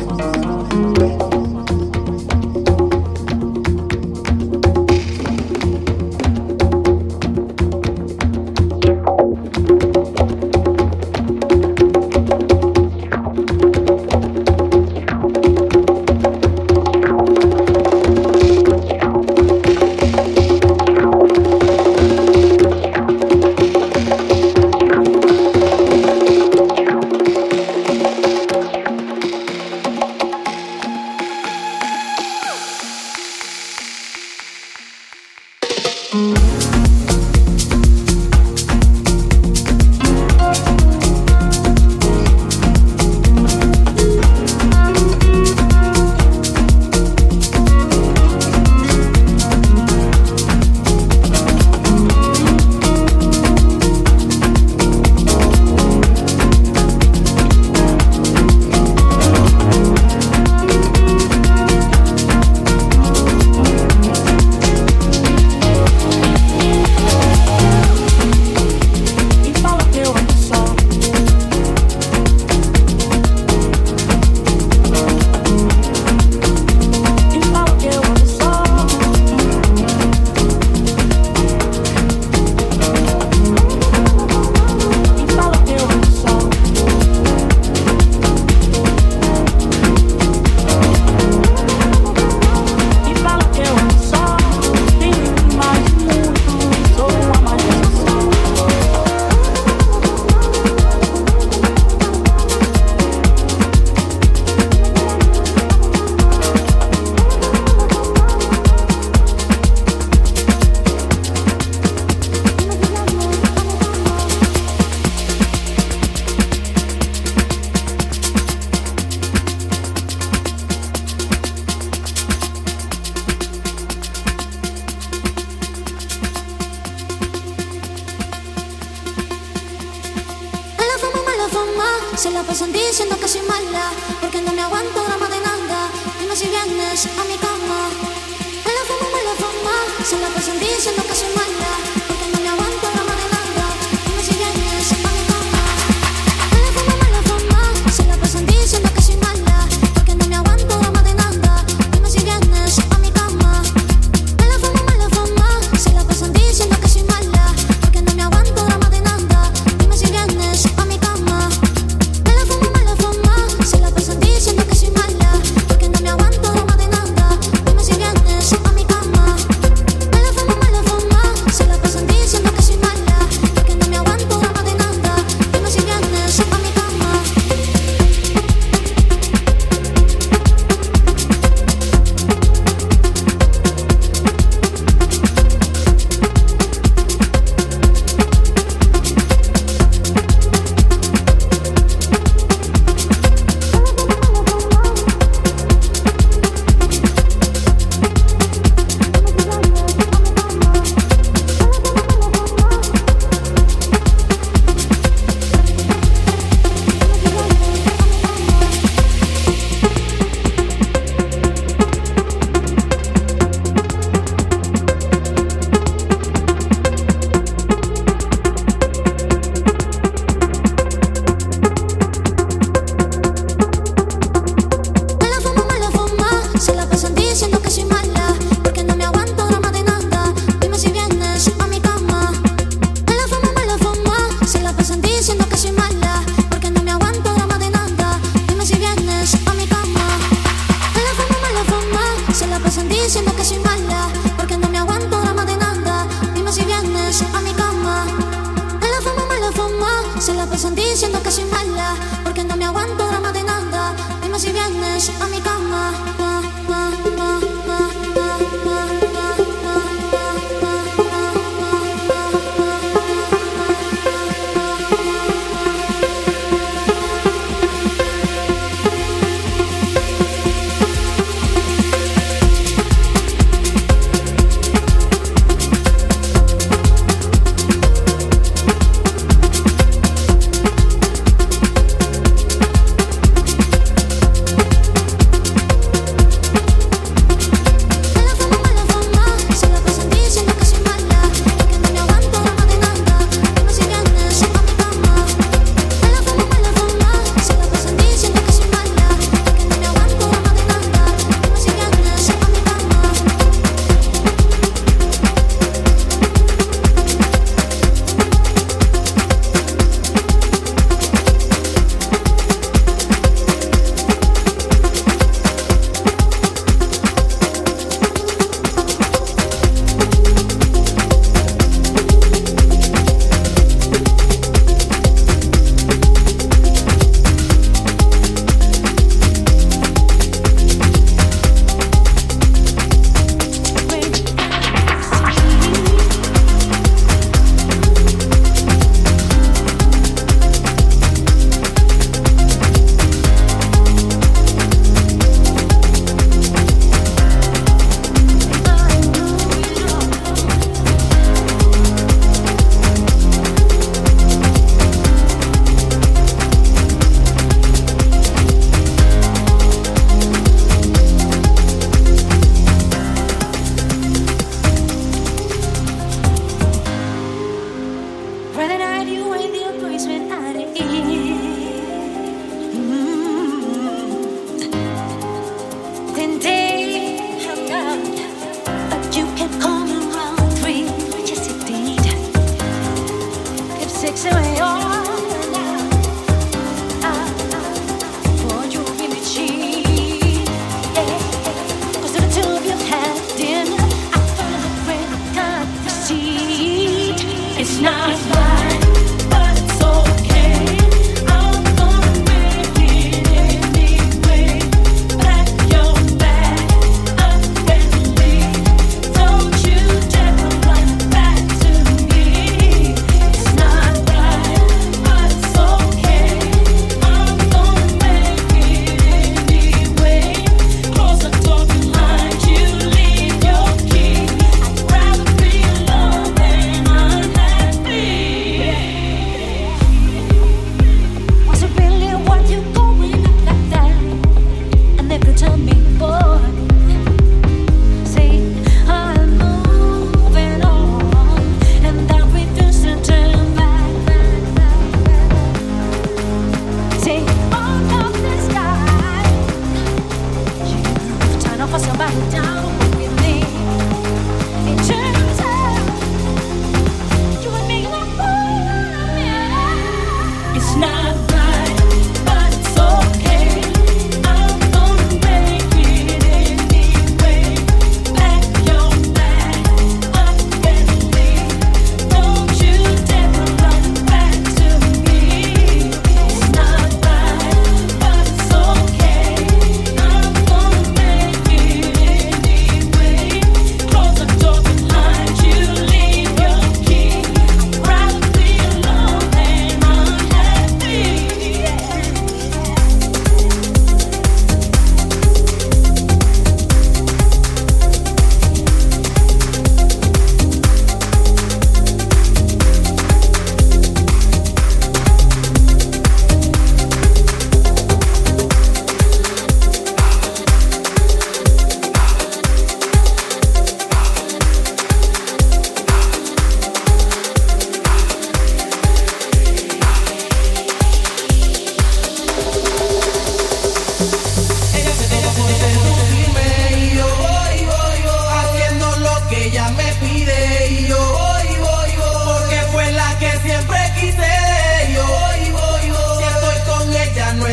Se la pasan diciendo que soy mala, porque no me aguanto drama de nada. Dime si vienes a mi cama. Me la fama, se la pasan diciendo que soy mala, porque no me aguanto drama de nada. Dime si vienes a mi cama. Me la fama, se la pasan diciendo que soy mala, porque no me aguanto drama de nada. Dime si vienes a mi cama. Me la fama, se la pasan diciendo que soy mala, porque no me aguanto drama de nada. Dime si vienes a mi cama. Me la fama, se la pasan diciendo que soy mala, porque no me aguanto drama de nada. Dime si vienes a mi cama. Me la fama, se la pasan diciendo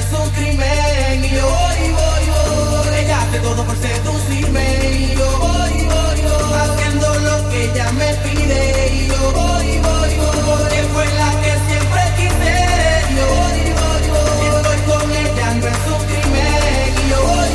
es un crimen y yo voy. Ella hace todo por seducirme y yo voy. Haciendo lo que ella me pide y yo voy. Porque fue la que siempre quise y yo voy. Si estoy con ella no es un crimen y yo voy.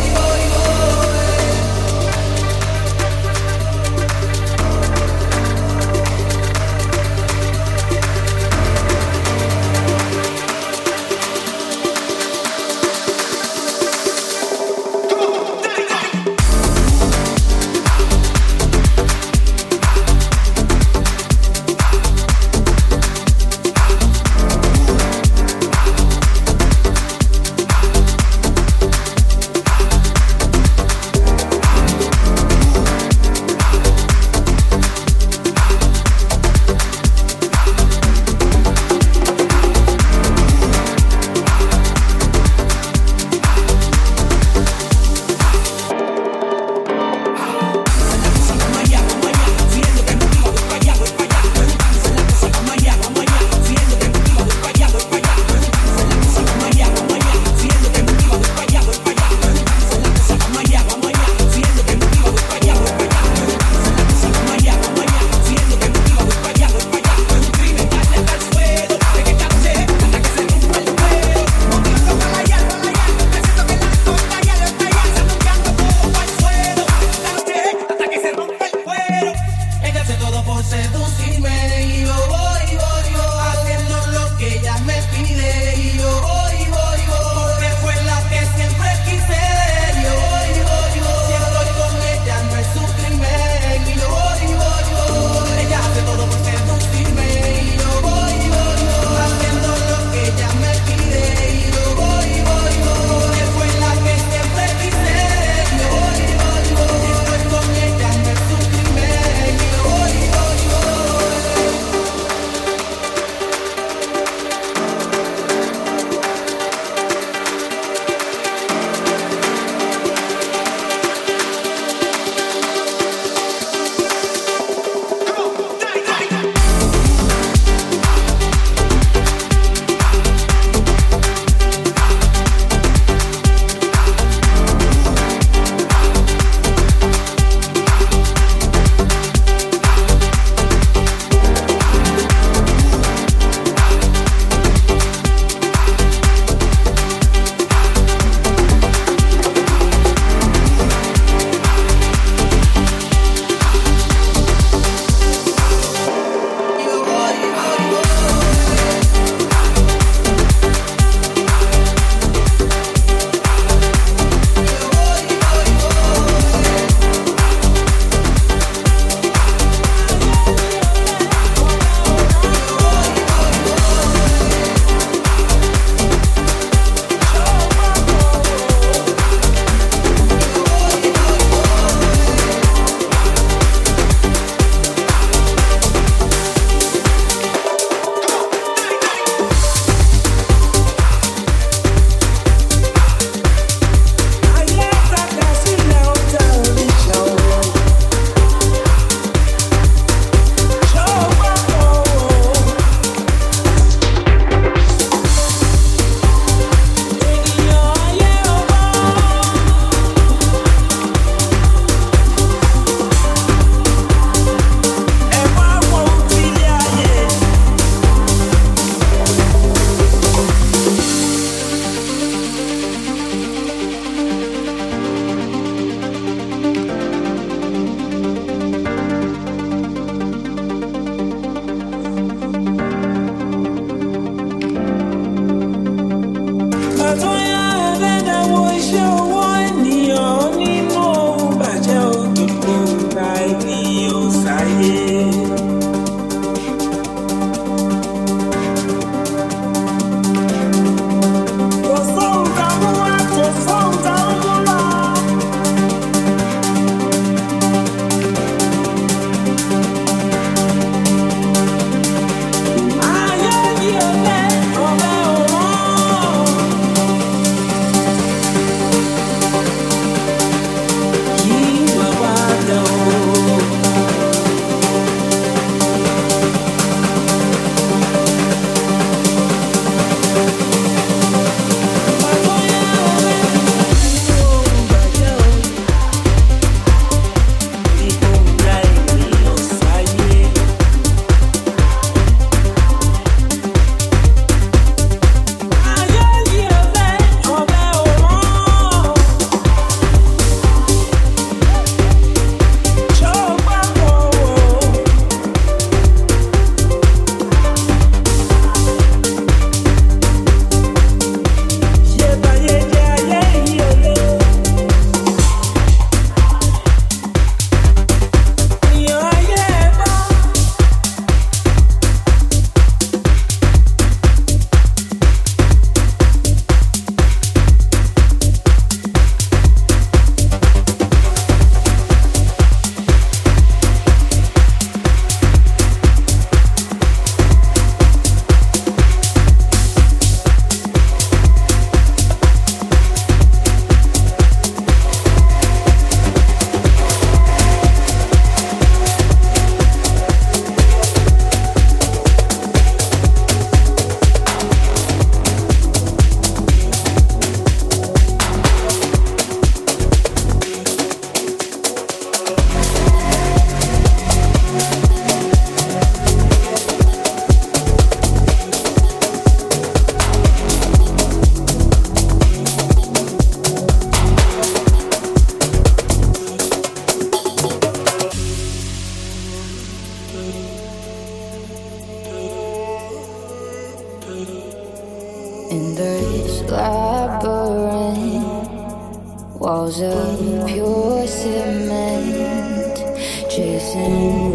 walls of pure cement, chasing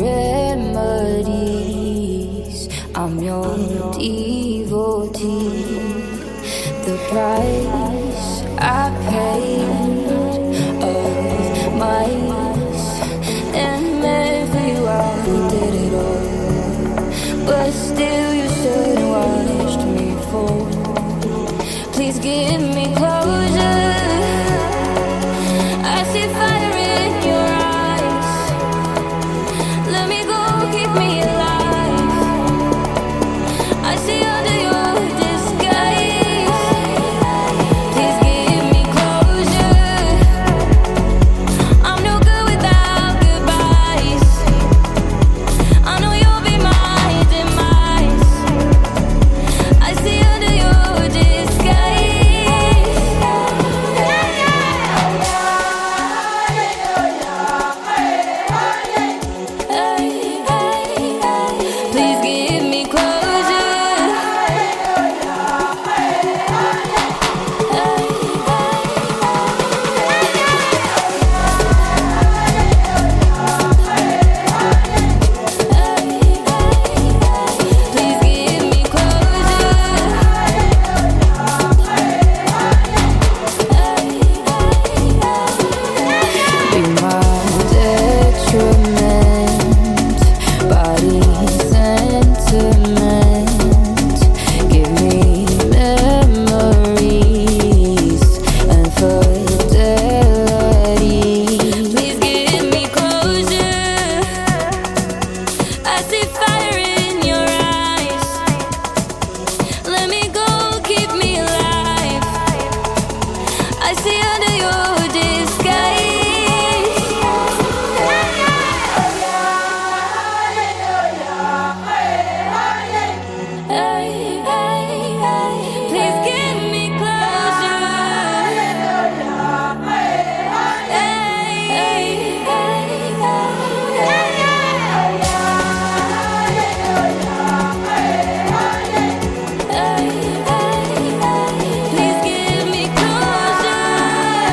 remedies. I'm your devotee. The price I paid of mice and everyone did it all, but still you stood and watched me fall. Please give me closure. I see fire in your eyes. Let me go, keep me alive. I see under your disguise. Please give me closure. I'm no good without goodbyes. I know you'll be my demise. I see under your disguise. Please give me closure. Please give me be my detriment, body sentiment. Give me memories and fidelity. Please give me closure. I see fire in your eyes. Let me go, keep me alive. I see under your disguise. Please give me closure.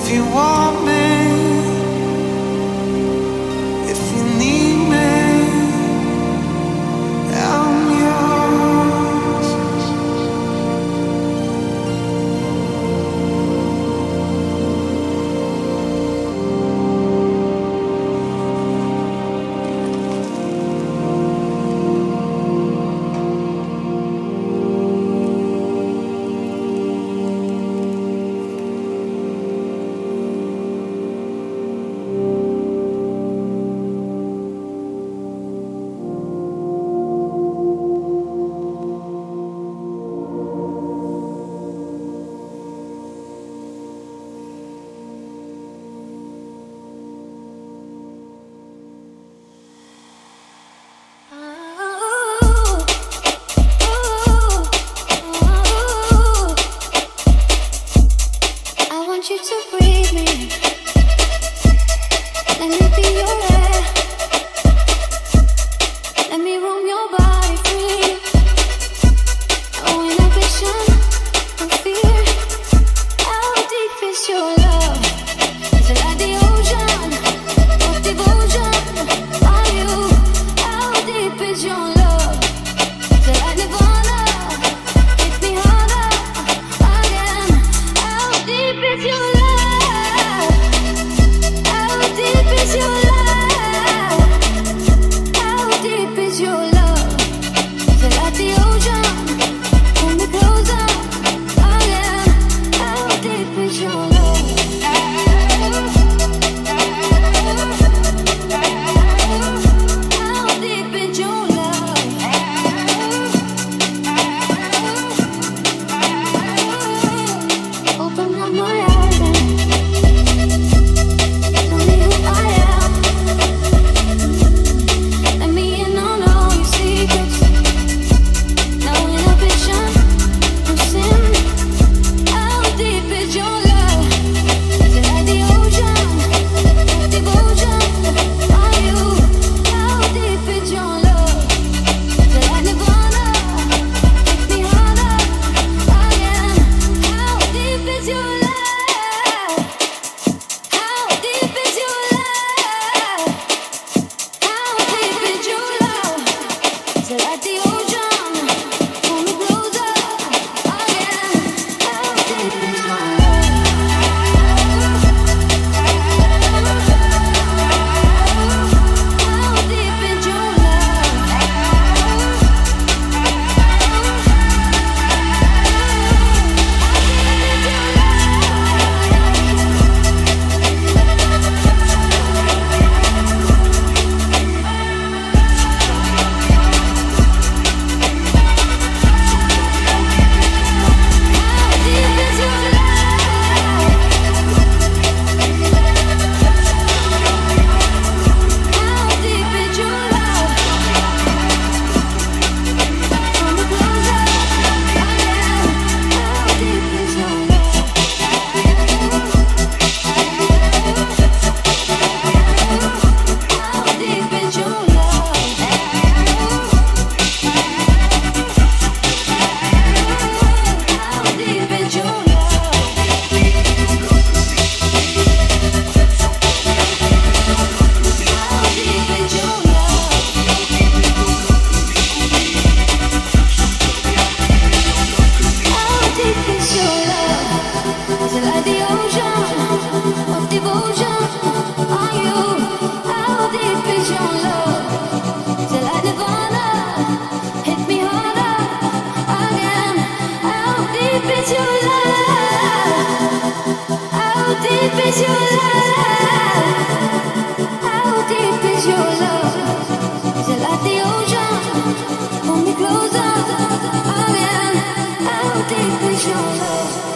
Deep is your love?